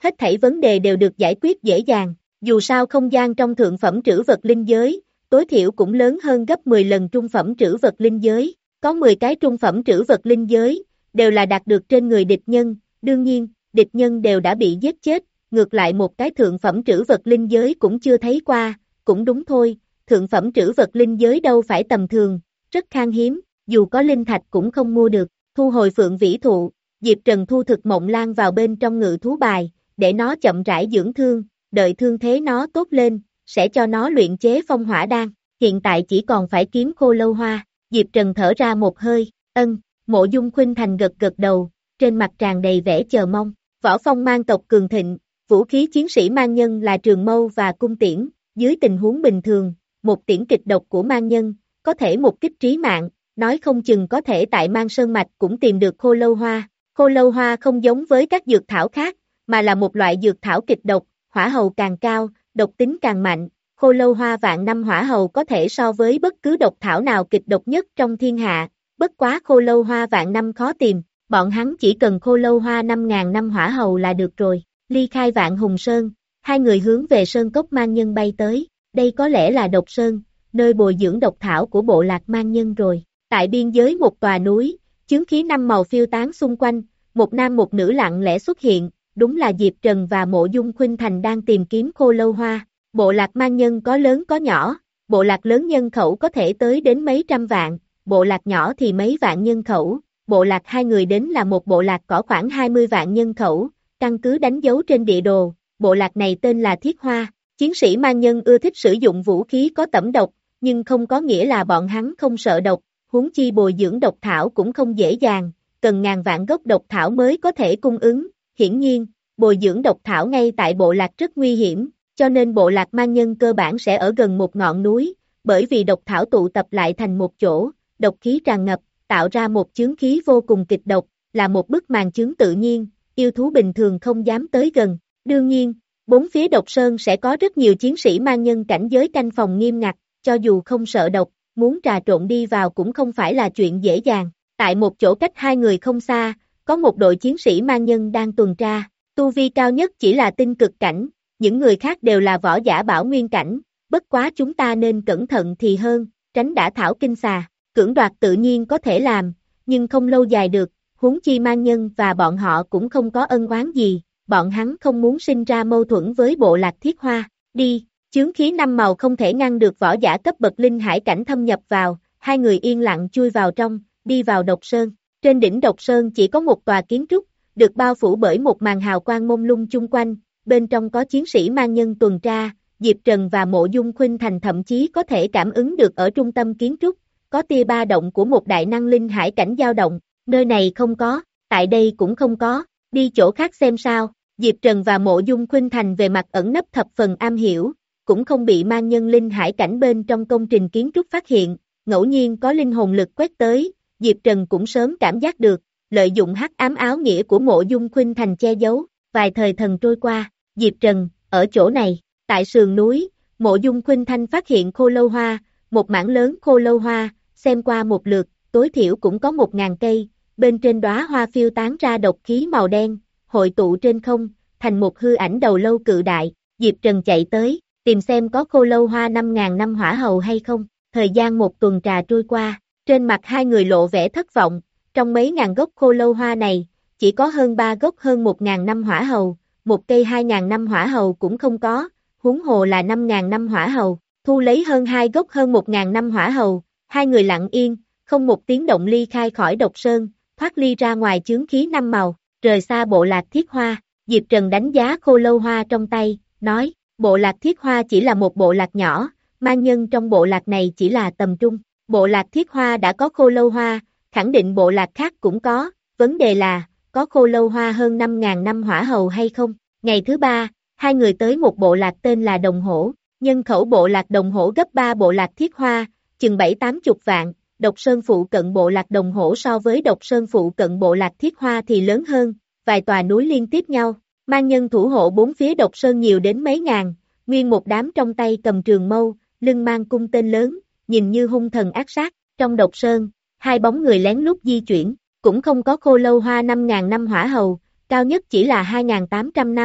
hết thảy vấn đề đều được giải quyết dễ dàng, dù sao không gian trong thượng phẩm trữ vật linh giới, tối thiểu cũng lớn hơn gấp mười lần trung phẩm trữ vật linh giới, có mười cái trung phẩm trữ vật linh giới, đều là đạt được trên người địch nhân, đương nhiên, địch nhân đều đã bị giết chết, ngược lại một cái thượng phẩm trữ vật linh giới cũng chưa thấy qua, cũng đúng thôi, thượng phẩm trữ vật linh giới đâu phải tầm thường, rất khan hiếm, dù có linh thạch cũng không mua được, thu hồi phượng vĩ thụ, Diệp Trần thu thực mộng lan vào bên trong ngự thú bài, để nó chậm rãi dưỡng thương, đợi thương thế nó tốt lên, sẽ cho nó luyện chế phong hỏa đan, hiện tại chỉ còn phải kiếm khô lâu hoa, Diệp Trần thở ra một hơi, ân, Mộ Dung Khuynh Thành gật gật đầu, trên mặt tràn đầy vẻ chờ mong, võ phong mang tộc cường thịnh, vũ khí chiến sĩ mang nhân là trường mâu và cung tiễn, dưới tình huống bình thường, một tiễn kịch độc của mang nhân, có thể một kích trí mạng, nói không chừng có thể tại mang sơn mạch cũng tìm được khô lâu hoa, khô lâu hoa không giống với các dược thảo khác, mà là một loại dược thảo kịch độc, hỏa hầu càng cao, độc tính càng mạnh, khô lâu hoa vạn năm hỏa hầu có thể so với bất cứ độc thảo nào kịch độc nhất trong thiên hạ, bất quá khô lâu hoa vạn năm khó tìm, bọn hắn chỉ cần khô lâu hoa năm ngàn năm hỏa hầu là được rồi, ly khai Vạn Hùng Sơn, hai người hướng về sơn cốc mang nhân bay tới, đây có lẽ là độc sơn, nơi bồi dưỡng độc thảo của bộ lạc mang nhân rồi, tại biên giới một tòa núi, chướng khí năm màu phiêu tán xung quanh, một nam một nữ lặng lẽ xuất hiện, đúng là Diệp Trần và Mộ Dung Khuynh Thành đang tìm kiếm khô lâu hoa, bộ lạc mang nhân có lớn có nhỏ, bộ lạc lớn nhân khẩu có thể tới đến mấy trăm vạn, bộ lạc nhỏ thì mấy vạn nhân khẩu, bộ lạc hai người đến là một bộ lạc có khoảng hai mươi vạn nhân khẩu, căn cứ đánh dấu trên địa đồ, bộ lạc này tên là Thiết Hoa, chiến sĩ mang nhân ưa thích sử dụng vũ khí có tẩm độc, nhưng không có nghĩa là bọn hắn không sợ độc, huống chi bồi dưỡng độc thảo cũng không dễ dàng, cần ngàn vạn gốc độc thảo mới có thể cung ứng, hiển nhiên, bồi dưỡng độc thảo ngay tại bộ lạc rất nguy hiểm, cho nên bộ lạc mang nhân cơ bản sẽ ở gần một ngọn núi, bởi vì độc thảo tụ tập lại thành một chỗ, độc khí tràn ngập, tạo ra một chướng khí vô cùng kịch độc, là một bức màn chướng tự nhiên, yêu thú bình thường không dám tới gần. Đương nhiên, bốn phía độc sơn sẽ có rất nhiều chiến sĩ mang nhân cảnh giới canh phòng nghiêm ngặt, cho dù không sợ độc, muốn trà trộn đi vào cũng không phải là chuyện dễ dàng. Tại một chỗ cách hai người không xa, có một đội chiến sĩ mang nhân đang tuần tra, tu vi cao nhất chỉ là tinh cực cảnh, những người khác đều là võ giả bảo nguyên cảnh, bất quá chúng ta nên cẩn thận thì hơn, tránh đả thảo kinh xà, cưỡng đoạt tự nhiên có thể làm, nhưng không lâu dài được, huống chi mang nhân và bọn họ cũng không có ân oán gì, bọn hắn không muốn sinh ra mâu thuẫn với bộ lạc Thiết Hoa, đi, chướng khí năm màu không thể ngăn được võ giả cấp bậc linh hải cảnh thâm nhập vào, hai người yên lặng chui vào trong, đi vào độc sơn, trên đỉnh độc sơn chỉ có một tòa kiến trúc, được bao phủ bởi một màn hào quang mông lung chung quanh, bên trong có chiến sĩ mang nhân tuần tra, Diệp Trần và Mộ Dung Khuynh Thành thậm chí có thể cảm ứng được ở trung tâm kiến trúc, có tia ba động của một đại năng linh hải cảnh dao động, nơi này không có, tại đây cũng không có, đi chỗ khác xem sao, Diệp Trần và Mộ Dung Khuynh Thành về mặt ẩn nấp thập phần am hiểu, cũng không bị mang nhân linh hải cảnh bên trong công trình kiến trúc phát hiện, ngẫu nhiên có linh hồn lực quét tới, Diệp Trần cũng sớm cảm giác được, lợi dụng hắc ám áo nghĩa của Mộ Dung Khuynh Thành che giấu, vài thời thần trôi qua, Diệp Trần, ở chỗ này, tại sườn núi, Mộ Dung Khuynh Thành phát hiện khô lâu hoa, một mảng lớn khô lâu hoa, xem qua một lượt, tối thiểu cũng có một ngàn cây, bên trên đóa hoa phiêu tán ra độc khí màu đen, hội tụ trên không, thành một hư ảnh đầu lâu cự đại, Diệp Trần chạy tới, tìm xem có khô lâu hoa năm ngàn năm hỏa hầu hay không, thời gian một tuần trà trôi qua, trên mặt hai người lộ vẻ thất vọng, trong mấy ngàn gốc khô lâu hoa này, chỉ có hơn ba gốc hơn một ngàn năm hỏa hầu, một cây hai ngàn năm hỏa hầu cũng không có, huống hồ là năm ngàn năm hỏa hầu, thu lấy hơn hai gốc hơn một ngàn năm hỏa hầu, hai người lặng yên, không một tiếng động ly khai khỏi độc sơn, thoát ly ra ngoài chướng khí năm màu, rời xa bộ lạc Thiết Hoa, Diệp Trần đánh giá khô lâu hoa trong tay, nói, bộ lạc Thiết Hoa chỉ là một bộ lạc nhỏ, mang nhân trong bộ lạc này chỉ là tầm trung, bộ lạc Thiết Hoa đã có khô lâu hoa, khẳng định bộ lạc khác cũng có, vấn đề là, có khô lâu hoa hơn năm ngàn năm hỏa hầu hay không, ngày thứ ba, hai người tới một bộ lạc tên là Đồng Hổ, nhân khẩu bộ lạc Đồng Hổ gấp ba bộ lạc Thiết Hoa, chừng bảy tám chục vạn, Độc Sơn phụ cận bộ lạc Đồng Hổ so với Độc Sơn phụ cận bộ lạc Thiết Hoa thì lớn hơn, vài tòa núi liên tiếp nhau, mang nhân thủ hộ bốn phía Độc Sơn nhiều đến mấy ngàn, nguyên một đám trong tay cầm trường mâu, lưng mang cung tên lớn, nhìn như hung thần ác sát, trong Độc Sơn, hai bóng người lén lút di chuyển, cũng không có khô lâu hoa năm ngàn năm hỏa hầu, cao nhất chỉ là hai ngàn tám trăm năm,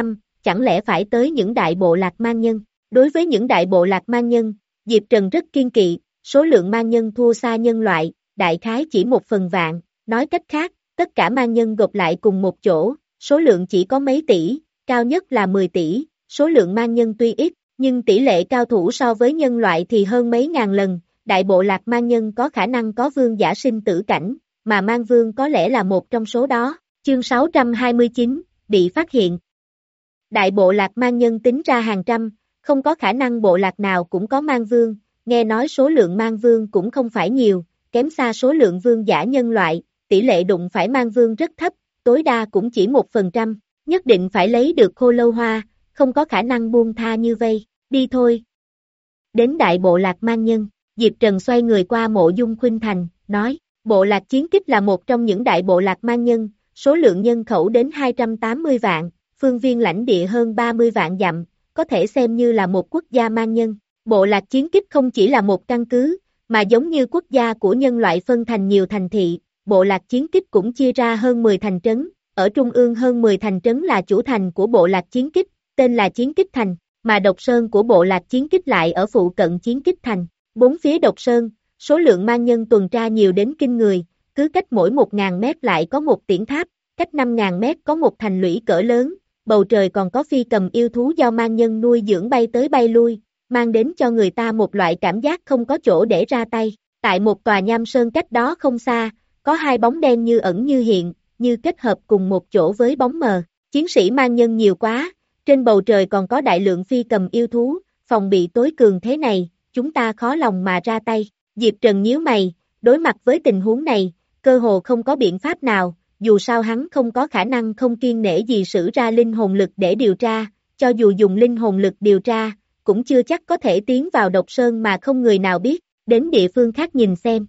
chẳng lẽ phải tới những đại bộ lạc mang nhân? Đối với những đại bộ lạc mang nhân, Diệp Trần rất kiên kỵ, số lượng mang nhân thua xa nhân loại, đại khái chỉ một phần vạn, nói cách khác, tất cả mang nhân gộp lại cùng một chỗ, số lượng chỉ có mấy tỷ, cao nhất là mười tỷ, số lượng mang nhân tuy ít, nhưng tỷ lệ cao thủ so với nhân loại thì hơn mấy ngàn lần, đại bộ lạc mang nhân có khả năng có vương giả sinh tử cảnh, mà mang vương có lẽ là một trong số đó. Chương sáu trăm hai mươi chín, bị phát hiện. Đại bộ lạc mang nhân tính ra hàng trăm, không có khả năng bộ lạc nào cũng có mang vương, nghe nói số lượng mang vương cũng không phải nhiều, kém xa số lượng vương giả nhân loại, tỷ lệ đụng phải mang vương rất thấp, tối đa cũng chỉ một phần trăm, nhất định phải lấy được khô lâu hoa, không có khả năng buông tha như vây, đi thôi. Đến đại bộ lạc mang nhân, Diệp Trần xoay người qua Mộ Dung Khuynh Thành, nói, bộ lạc chiến kích là một trong những đại bộ lạc mang nhân, số lượng nhân khẩu đến hai trăm tám mươi vạn, phương viên lãnh địa hơn ba mươi vạn dặm, có thể xem như là một quốc gia mang nhân. Bộ lạc chiến kích không chỉ là một căn cứ, mà giống như quốc gia của nhân loại phân thành nhiều thành thị, bộ lạc chiến kích cũng chia ra hơn mười thành trấn, ở trung ương hơn mười thành trấn là chủ thành của bộ lạc chiến kích, tên là Chiến Kích Thành, mà độc sơn của bộ lạc chiến kích lại ở phụ cận Chiến Kích Thành. Bốn phía độc sơn, số lượng mang nhân tuần tra nhiều đến kinh người, cứ cách mỗi một nghìn mét lại có một tiễn tháp, cách năm nghìn mét có một thành lũy cỡ lớn, bầu trời còn có phi cầm yêu thú do mang nhân nuôi dưỡng bay tới bay lui, mang đến cho người ta một loại cảm giác không có chỗ để ra tay. Tại một tòa nham sơn cách đó không xa, có hai bóng đen như ẩn như hiện, như kết hợp cùng một chỗ với bóng mờ. Chiến sĩ mang nhân nhiều quá, trên bầu trời còn có đại lượng phi cầm yêu thú, phòng bị tối cường thế này, chúng ta khó lòng mà ra tay. Diệp Trần nhíu mày, đối mặt với tình huống này, cơ hồ không có biện pháp nào, dù sao hắn không có khả năng không kiêng nể gì sử ra linh hồn lực để điều tra, cho dù dùng linh hồn lực điều tra, cũng chưa chắc có thể tiến vào độc sơn mà không người nào biết, đến địa phương khác nhìn xem.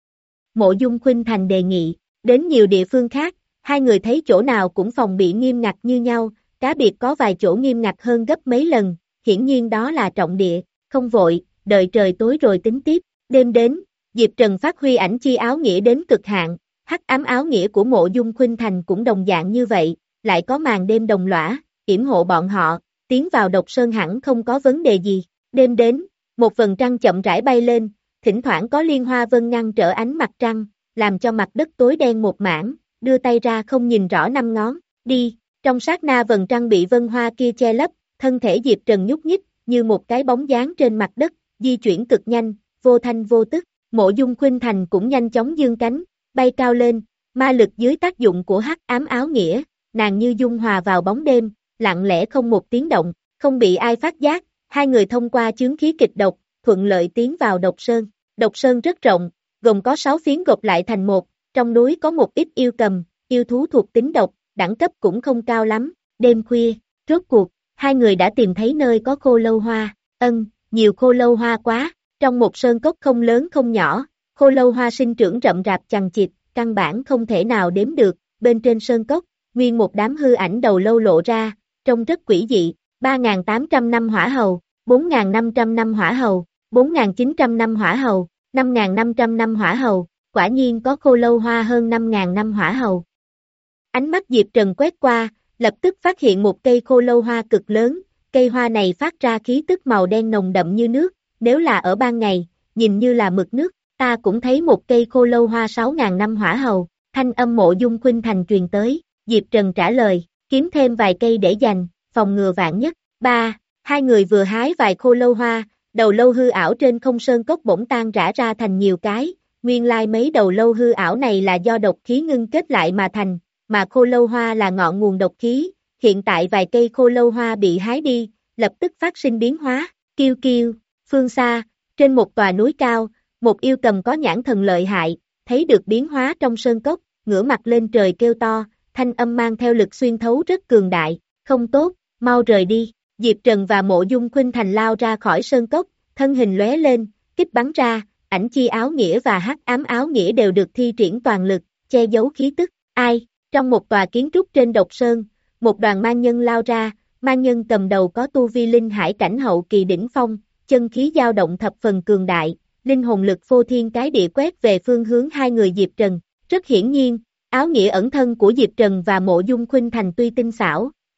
Mộ Dung Khuynh Thành đề nghị, đến nhiều địa phương khác, hai người thấy chỗ nào cũng phòng bị nghiêm ngặt như nhau, cá biệt có vài chỗ nghiêm ngặt hơn gấp mấy lần, hiển nhiên đó là trọng địa, không vội, đợi trời tối rồi tính tiếp. Đêm đến, Diệp Trần phát huy ảnh chi áo nghĩa đến cực hạn, hắc ám áo nghĩa của Mộ Dung Khuynh Thành cũng đồng dạng như vậy, lại có màn đêm đồng lõa, yểm hộ bọn họ, tiến vào độc sơn hẳn không có vấn đề gì. Đêm đến, một vầng trăng chậm rãi bay lên, thỉnh thoảng có liên hoa vân ngăn trở ánh mặt trăng, làm cho mặt đất tối đen một mảng, đưa tay ra không nhìn rõ năm ngón, đi, trong sát na vầng trăng bị vân hoa kia che lấp, thân thể Diệp Trần nhúc nhích, như một cái bóng dáng trên mặt đất, di chuyển cực nhanh, vô thanh vô tức. Mộ Dung Khuynh Thành cũng nhanh chóng dương cánh, bay cao lên, ma lực dưới tác dụng của hắc ám áo nghĩa, nàng như dung hòa vào bóng đêm, lặng lẽ không một tiếng động, không bị ai phát giác, hai người thông qua chướng khí kịch độc, thuận lợi tiến vào độc sơn. Độc sơn rất rộng, gồm có sáu phiến gộp lại thành một, trong núi có một ít yêu cầm, yêu thú thuộc tính độc, đẳng cấp cũng không cao lắm. Đêm khuya, rốt cuộc, hai người đã tìm thấy nơi có khô lâu hoa, ân, nhiều khô lâu hoa quá, trong một sơn cốc không lớn không nhỏ, khô lâu hoa sinh trưởng rậm rạp chằng chịt, căn bản không thể nào đếm được, bên trên sơn cốc, nguyên một đám hư ảnh đầu lâu lộ ra, trông rất quỷ dị, ba nghìn tám trăm năm hỏa hầu, bốn nghìn năm trăm năm hỏa hầu, bốn nghìn chín trăm năm hỏa hầu, năm nghìn năm trăm năm hỏa hầu, quả nhiên có khô lâu hoa hơn năm nghìn năm hỏa hầu. Ánh mắt Diệp Trần quét qua, lập tức phát hiện một cây khô lâu hoa cực lớn, cây hoa này phát ra khí tức màu đen nồng đậm như nước, nếu là ở ban ngày, nhìn như là mực nước, ta cũng thấy một cây khô lâu hoa sáu nghìn năm hỏa hầu, thanh âm Mộ Dung Khuynh Thành truyền tới, Diệp Trần trả lời, kiếm thêm vài cây để dành, phòng ngừa vạn nhất. Ba, hai người vừa hái vài khô lâu hoa, đầu lâu hư ảo trên không sơn cốc bỗng tan rã ra thành nhiều cái, nguyên lai mấy đầu lâu hư ảo này là do độc khí ngưng kết lại mà thành, mà khô lâu hoa là ngọn nguồn độc khí, hiện tại vài cây khô lâu hoa bị hái đi, lập tức phát sinh biến hóa, kiêu kiêu, phương xa, trên một tòa núi cao, một yêu cầm có nhãn thần lợi hại, thấy được biến hóa trong sơn cốc, ngửa mặt lên trời kêu to, thanh âm mang theo lực xuyên thấu rất cường đại, không tốt, mau rời đi. Diệp Trần và Mộ Dung Khuynh Thành lao ra khỏi sơn cốc, thân hình lóe lên, kích bắn ra, ảnh chi áo nghĩa và hắc ám áo nghĩa đều được thi triển toàn lực, che giấu khí tức. Ai? Trong một tòa kiến trúc trên độc sơn, một đoàn mang nhân lao ra, mang nhân cầm đầu có tu vi linh hải cảnh hậu kỳ đỉnh phong, chân khí dao động thập phần cường đại, linh hồn lực phô thiên cái địa quét về phương hướng hai người Diệp Trần. Rất hiển nhiên, áo nghĩa ẩn thân của Diệp Trần và Mộ Dung Khuynh Thành tuy tinh xảo,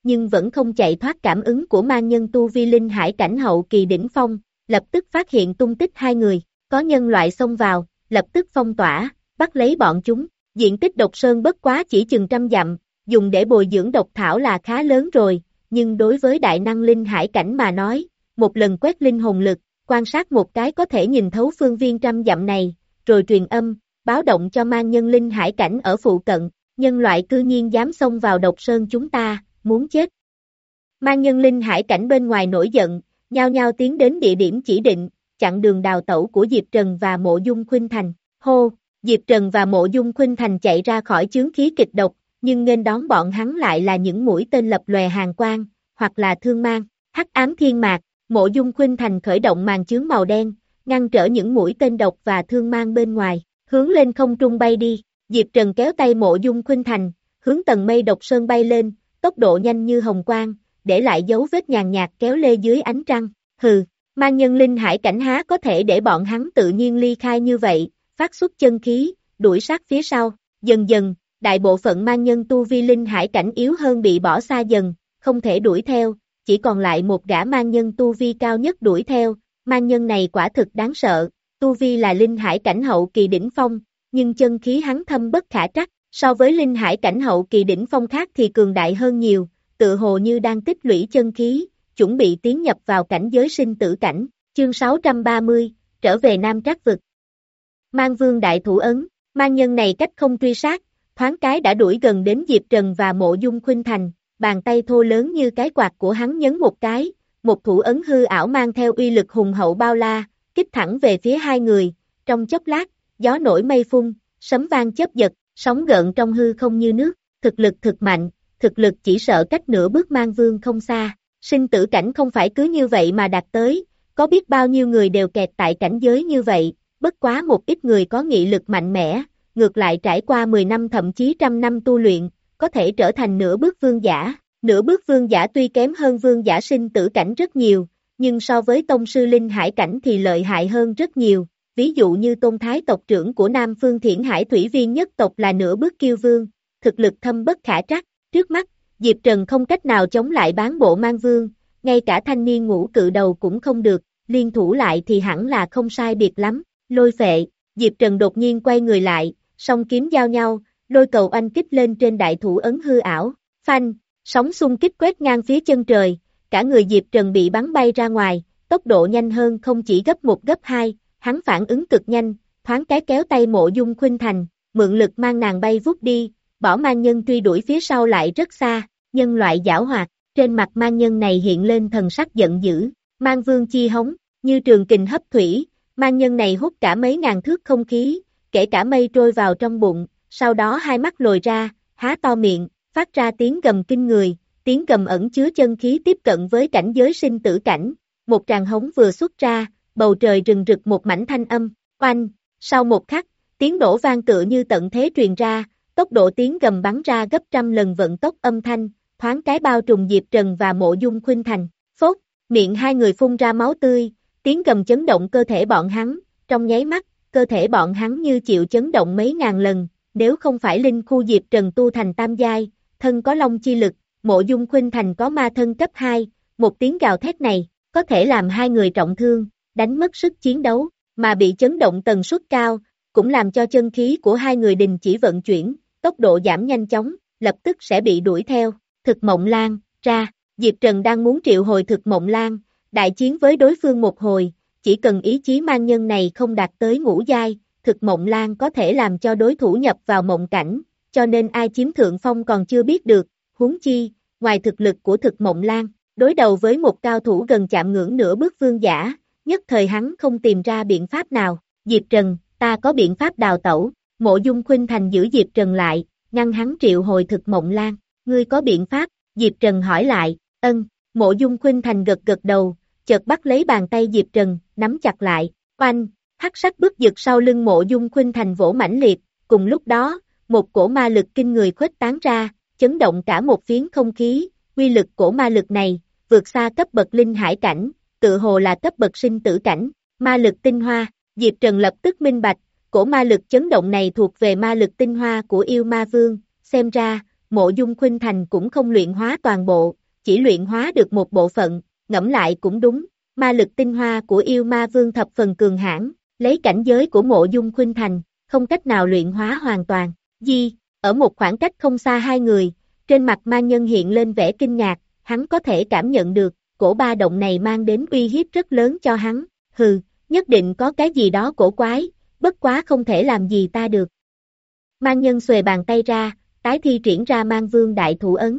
nhưng vẫn không chạy thoát cảm ứng của mang nhân tu vi linh hải cảnh hậu kỳ đỉnh phong, lập tức phát hiện tung tích hai người, có nhân loại xông vào, lập tức phong tỏa, bắt lấy bọn chúng, diện tích độc sơn bất quá chỉ chừng trăm dặm, dùng để bồi dưỡng độc thảo là khá lớn rồi, nhưng đối với đại năng linh hải cảnh mà nói, một lần quét linh hồn lực, quan sát một cái có thể nhìn thấu phương viên trăm dặm này, rồi truyền âm, báo động cho mang nhân linh hải cảnh ở phụ cận, nhân loại cư nhiên dám xông vào độc sơn chúng ta, muốn chết. Mang nhân linh hải cảnh bên ngoài nổi giận, nhao nhao tiến đến địa điểm chỉ định, chặn đường đào tẩu của Diệp Trần và Mộ Dung Khuynh Thành. Hô, Diệp Trần và Mộ Dung Khuynh Thành chạy ra khỏi chướng khí kịch độc, nhưng nghênh đón bọn hắn lại là những mũi tên lập lòe hàn quang, hoặc là thương mang, hắc ám thiên mạc. Mộ Dung Khuynh Thành khởi động màn chướng màu đen, ngăn trở những mũi tên độc và thương mang bên ngoài, hướng lên không trung bay đi. Diệp Trần kéo tay Mộ Dung Khuynh Thành, hướng tầng mây độc sơn bay lên, tốc độ nhanh như hồng quang, để lại dấu vết nhàn nhạt kéo lê dưới ánh trăng. Hừ, mang nhân linh hải cảnh há có thể để bọn hắn tự nhiên ly khai như vậy, phát xuất chân khí, đuổi sát phía sau. Dần dần, đại bộ phận mang nhân tu vi linh hải cảnh yếu hơn bị bỏ xa dần, không thể đuổi theo, chỉ còn lại một gã mang nhân tu vi cao nhất đuổi theo. Mang nhân này quả thực đáng sợ, tu vi là linh hải cảnh hậu kỳ đỉnh phong, nhưng chân khí hắn thâm bất khả trắc, so với linh hải cảnh hậu kỳ đỉnh phong khác thì cường đại hơn nhiều, tự hồ như đang tích lũy chân khí, chuẩn bị tiến nhập vào cảnh giới sinh tử cảnh. Chương sáu trăm ba mươi, trở về Nam Trác vực. Mang vương đại thủ ấn, mang nhân này cách không truy sát, thoáng cái đã đuổi gần đến Diệp Trần và Mộ Dung Khuynh Thành, bàn tay thô lớn như cái quạt của hắn nhấn một cái, một thủ ấn hư ảo mang theo uy lực hùng hậu bao la, kích thẳng về phía hai người. Trong chốc lát, gió nổi mây phun, sấm vang chớp giật, sóng gợn trong hư không như nước, thực lực thực mạnh, thực lực chỉ sợ cách nửa bước mang vương không xa. Sinh tử cảnh không phải cứ như vậy mà đạt tới, có biết bao nhiêu người đều kẹt tại cảnh giới như vậy, bất quá một ít người có nghị lực mạnh mẽ, ngược lại trải qua mười năm thậm chí trăm năm tu luyện, có thể trở thành nửa bước vương giả. Nửa bước vương giả tuy kém hơn vương giả sinh tử cảnh rất nhiều, nhưng so với tông sư linh hải cảnh thì lợi hại hơn rất nhiều. Ví dụ như Tôn Thái tộc trưởng của Nam Phương Thiển Hải Thủy Viên nhất tộc là nửa bước kiêu vương, thực lực thâm bất khả trắc. Trước mắt, Diệp Trần không cách nào chống lại bán bộ mang vương, ngay cả thanh niên ngũ cự đầu cũng không được, liên thủ lại thì hẳn là không sai biệt lắm. Lôi phệ, Diệp Trần đột nhiên quay người lại, song kiếm giao nhau, lôi cầu oanh kích lên trên đại thủ ấn hư ảo. Phanh, sóng xung kích quét ngang phía chân trời, cả người Diệp Trần bị bắn bay ra ngoài, tốc độ nhanh hơn không chỉ gấp một gấp hai, hắn phản ứng cực nhanh, thoáng cái kéo tay Mộ Dung Khuynh Thành, mượn lực mang nàng bay vút đi, bỏ mang nhân truy đuổi phía sau lại rất xa. Nhân loại giảo hoạt, trên mặt mang nhân này hiện lên thần sắc giận dữ, mang vương chi hống, như trường kình hấp thủy, mang nhân này hút cả mấy ngàn thước không khí, kể cả mây trôi vào trong bụng, sau đó hai mắt lồi ra, há to miệng, phát ra tiếng gầm kinh người, tiếng gầm ẩn chứa chân khí tiếp cận với cảnh giới sinh tử cảnh. Một tràng hống vừa xuất ra, bầu trời rừng rực một mảnh thanh âm, oanh, sau một khắc, tiếng nổ vang tựa như tận thế truyền ra, tốc độ tiếng gầm bắn ra gấp trăm lần vận tốc âm thanh, thoáng cái bao trùm Diệp Trần và Mộ Dung Khuynh Thành. Phốt, miệng hai người phun ra máu tươi, tiếng gầm chấn động cơ thể bọn hắn, trong nháy mắt, cơ thể bọn hắn như chịu chấn động mấy ngàn lần, nếu không phải linh khu Diệp Trần tu thành tam giai, thân có long chi lực, Mộ Dung Khuynh Thành có ma thân cấp hai, một tiếng gào thét này, có thể làm hai người trọng thương, đánh mất sức chiến đấu, mà bị chấn động tần suất cao, cũng làm cho chân khí của hai người đình chỉ vận chuyển, tốc độ giảm nhanh chóng, lập tức sẽ bị đuổi theo. Thực Mộng Lan, ra, Diệp Trần đang muốn triệu hồi Thực Mộng Lan, đại chiến với đối phương một hồi, chỉ cần ý chí mang nhân này không đạt tới ngũ giai, Thực Mộng Lan có thể làm cho đối thủ nhập vào mộng cảnh, cho nên ai chiếm thượng phong còn chưa biết được, huống chi, ngoài thực lực của Thực Mộng Lan, đối đầu với một cao thủ gần chạm ngưỡng nửa bước vương giả, nhất thời hắn không tìm ra biện pháp nào. Diệp Trần, ta có biện pháp đào tẩu. Mộ Dung Khuynh Thành giữ Diệp Trần lại, ngăn hắn triệu hồi Thực Mộng Lan. Ngươi có biện pháp? Diệp Trần hỏi lại. Ân. Mộ Dung Khuynh Thành gật gật đầu, chợt bắt lấy bàn tay Diệp Trần, nắm chặt lại. Oanh, hắc sắc bức giật sau lưng Mộ Dung Khuynh Thành vỗ mãnh liệt. Cùng lúc đó, một cổ ma lực kinh người khuếch tán ra, chấn động cả một phiến không khí. Uy lực cổ ma lực này vượt xa cấp bậc linh hải cảnh, tự hồ là cấp bậc sinh tử cảnh. Ma lực tinh hoa. Diệp Trần lập tức minh bạch, cổ ma lực chấn động này thuộc về ma lực tinh hoa của yêu ma vương, xem ra, Mộ Dung Khuynh Thành cũng không luyện hóa toàn bộ, chỉ luyện hóa được một bộ phận, ngẫm lại cũng đúng, ma lực tinh hoa của yêu ma vương thập phần cường hãn, lấy cảnh giới của Mộ Dung Khuynh Thành, không cách nào luyện hóa hoàn toàn. Di, ở một khoảng cách không xa hai người, trên mặt ma nhân hiện lên vẻ kinh ngạc, hắn có thể cảm nhận được, cổ ba động này mang đến uy hiếp rất lớn cho hắn, hừ, nhất định có cái gì đó cổ quái, bất quá không thể làm gì ta được. Mang nhân xuề bàn tay ra, tái thi triển ra mang vương đại thủ ấn.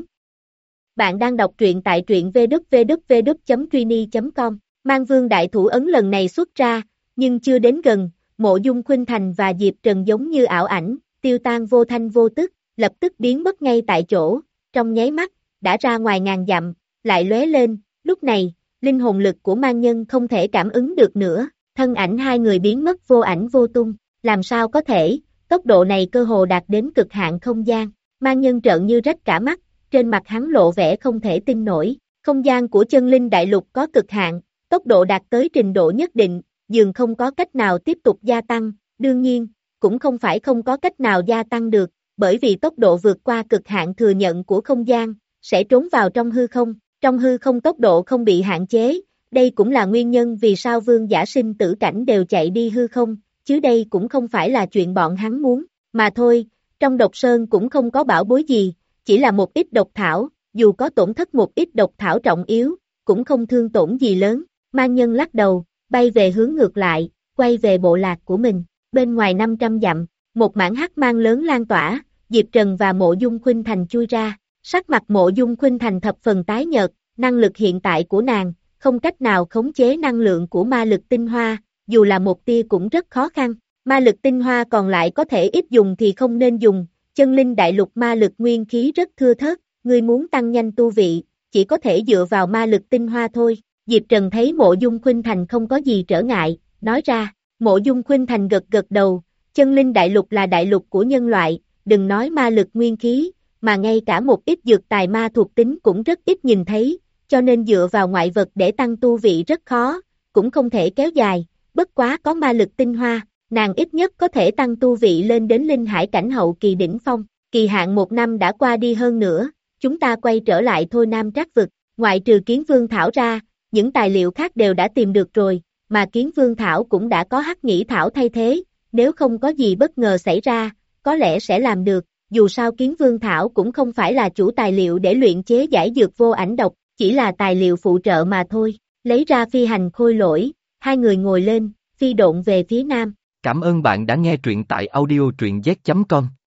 Bạn đang đọc truyện tại truyện v w w w chấm tweeny chấm com, mang vương đại thủ ấn lần này xuất ra, nhưng chưa đến gần, Mộ Dung Khuynh Thành và Diệp Trần giống như ảo ảnh, tiêu tan vô thanh vô tức, lập tức biến mất ngay tại chỗ, trong nháy mắt, đã ra ngoài ngàn dặm, lại lóe lên, lúc này, linh hồn lực của mang nhân không thể cảm ứng được nữa, thân ảnh hai người biến mất vô ảnh vô tung, làm sao có thể, tốc độ này cơ hồ đạt đến cực hạn không gian, mang nhân trợn như rách cả mắt, trên mặt hắn lộ vẻ không thể tin nổi, không gian của chân linh đại lục có cực hạn, tốc độ đạt tới trình độ nhất định, dường không có cách nào tiếp tục gia tăng, đương nhiên, cũng không phải không có cách nào gia tăng được, bởi vì tốc độ vượt qua cực hạn thừa nhận của không gian, sẽ trốn vào trong hư không, trong hư không tốc độ không bị hạn chế, đây cũng là nguyên nhân vì sao vương giả sinh tử cảnh đều chạy đi hư không, chứ đây cũng không phải là chuyện bọn hắn muốn, mà thôi, trong độc sơn cũng không có bảo bối gì, chỉ là một ít độc thảo, dù có tổn thất một ít độc thảo trọng yếu, cũng không thương tổn gì lớn, mang nhân lắc đầu, bay về hướng ngược lại, quay về bộ lạc của mình, bên ngoài năm trăm dặm, một mảng hắc mang lớn lan tỏa, Diệp Trần và Mộ Dung Khuynh Thành chui ra, sắc mặt Mộ Dung Khuynh Thành thập phần tái nhợt, năng lực hiện tại của nàng, không cách nào khống chế năng lượng của ma lực tinh hoa, dù là một tia cũng rất khó khăn, ma lực tinh hoa còn lại có thể ít dùng thì không nên dùng, chân linh đại lục ma lực nguyên khí rất thưa thớt, ngươi muốn tăng nhanh tu vị, chỉ có thể dựa vào ma lực tinh hoa thôi, Diệp Trần thấy Mộ Dung Khuynh Thành không có gì trở ngại, nói ra, Mộ Dung Khuynh Thành gật gật đầu, chân linh đại lục là đại lục của nhân loại, đừng nói ma lực nguyên khí, mà ngay cả một ít dược tài ma thuộc tính cũng rất ít nhìn thấy, cho nên dựa vào ngoại vật để tăng tu vị rất khó, cũng không thể kéo dài, bất quá có ma lực tinh hoa, nàng ít nhất có thể tăng tu vị lên đến linh hải cảnh hậu kỳ đỉnh phong, kỳ hạn một năm đã qua đi hơn nữa, chúng ta quay trở lại thôi Nam Trác Vực, ngoại trừ Kiến Vương Thảo ra, những tài liệu khác đều đã tìm được rồi, mà Kiến Vương Thảo cũng đã có Hắc Nhĩ Thảo thay thế, nếu không có gì bất ngờ xảy ra, có lẽ sẽ làm được, dù sao Kiến Vương Thảo cũng không phải là chủ tài liệu để luyện chế giải dược vô ảnh độc, chỉ là tài liệu phụ trợ mà thôi, lấy ra phi hành khôi lỗi, hai người ngồi lên, phi độn về phía nam. Cảm ơn bạn đã nghe truyện tại audio truyện z chấm com.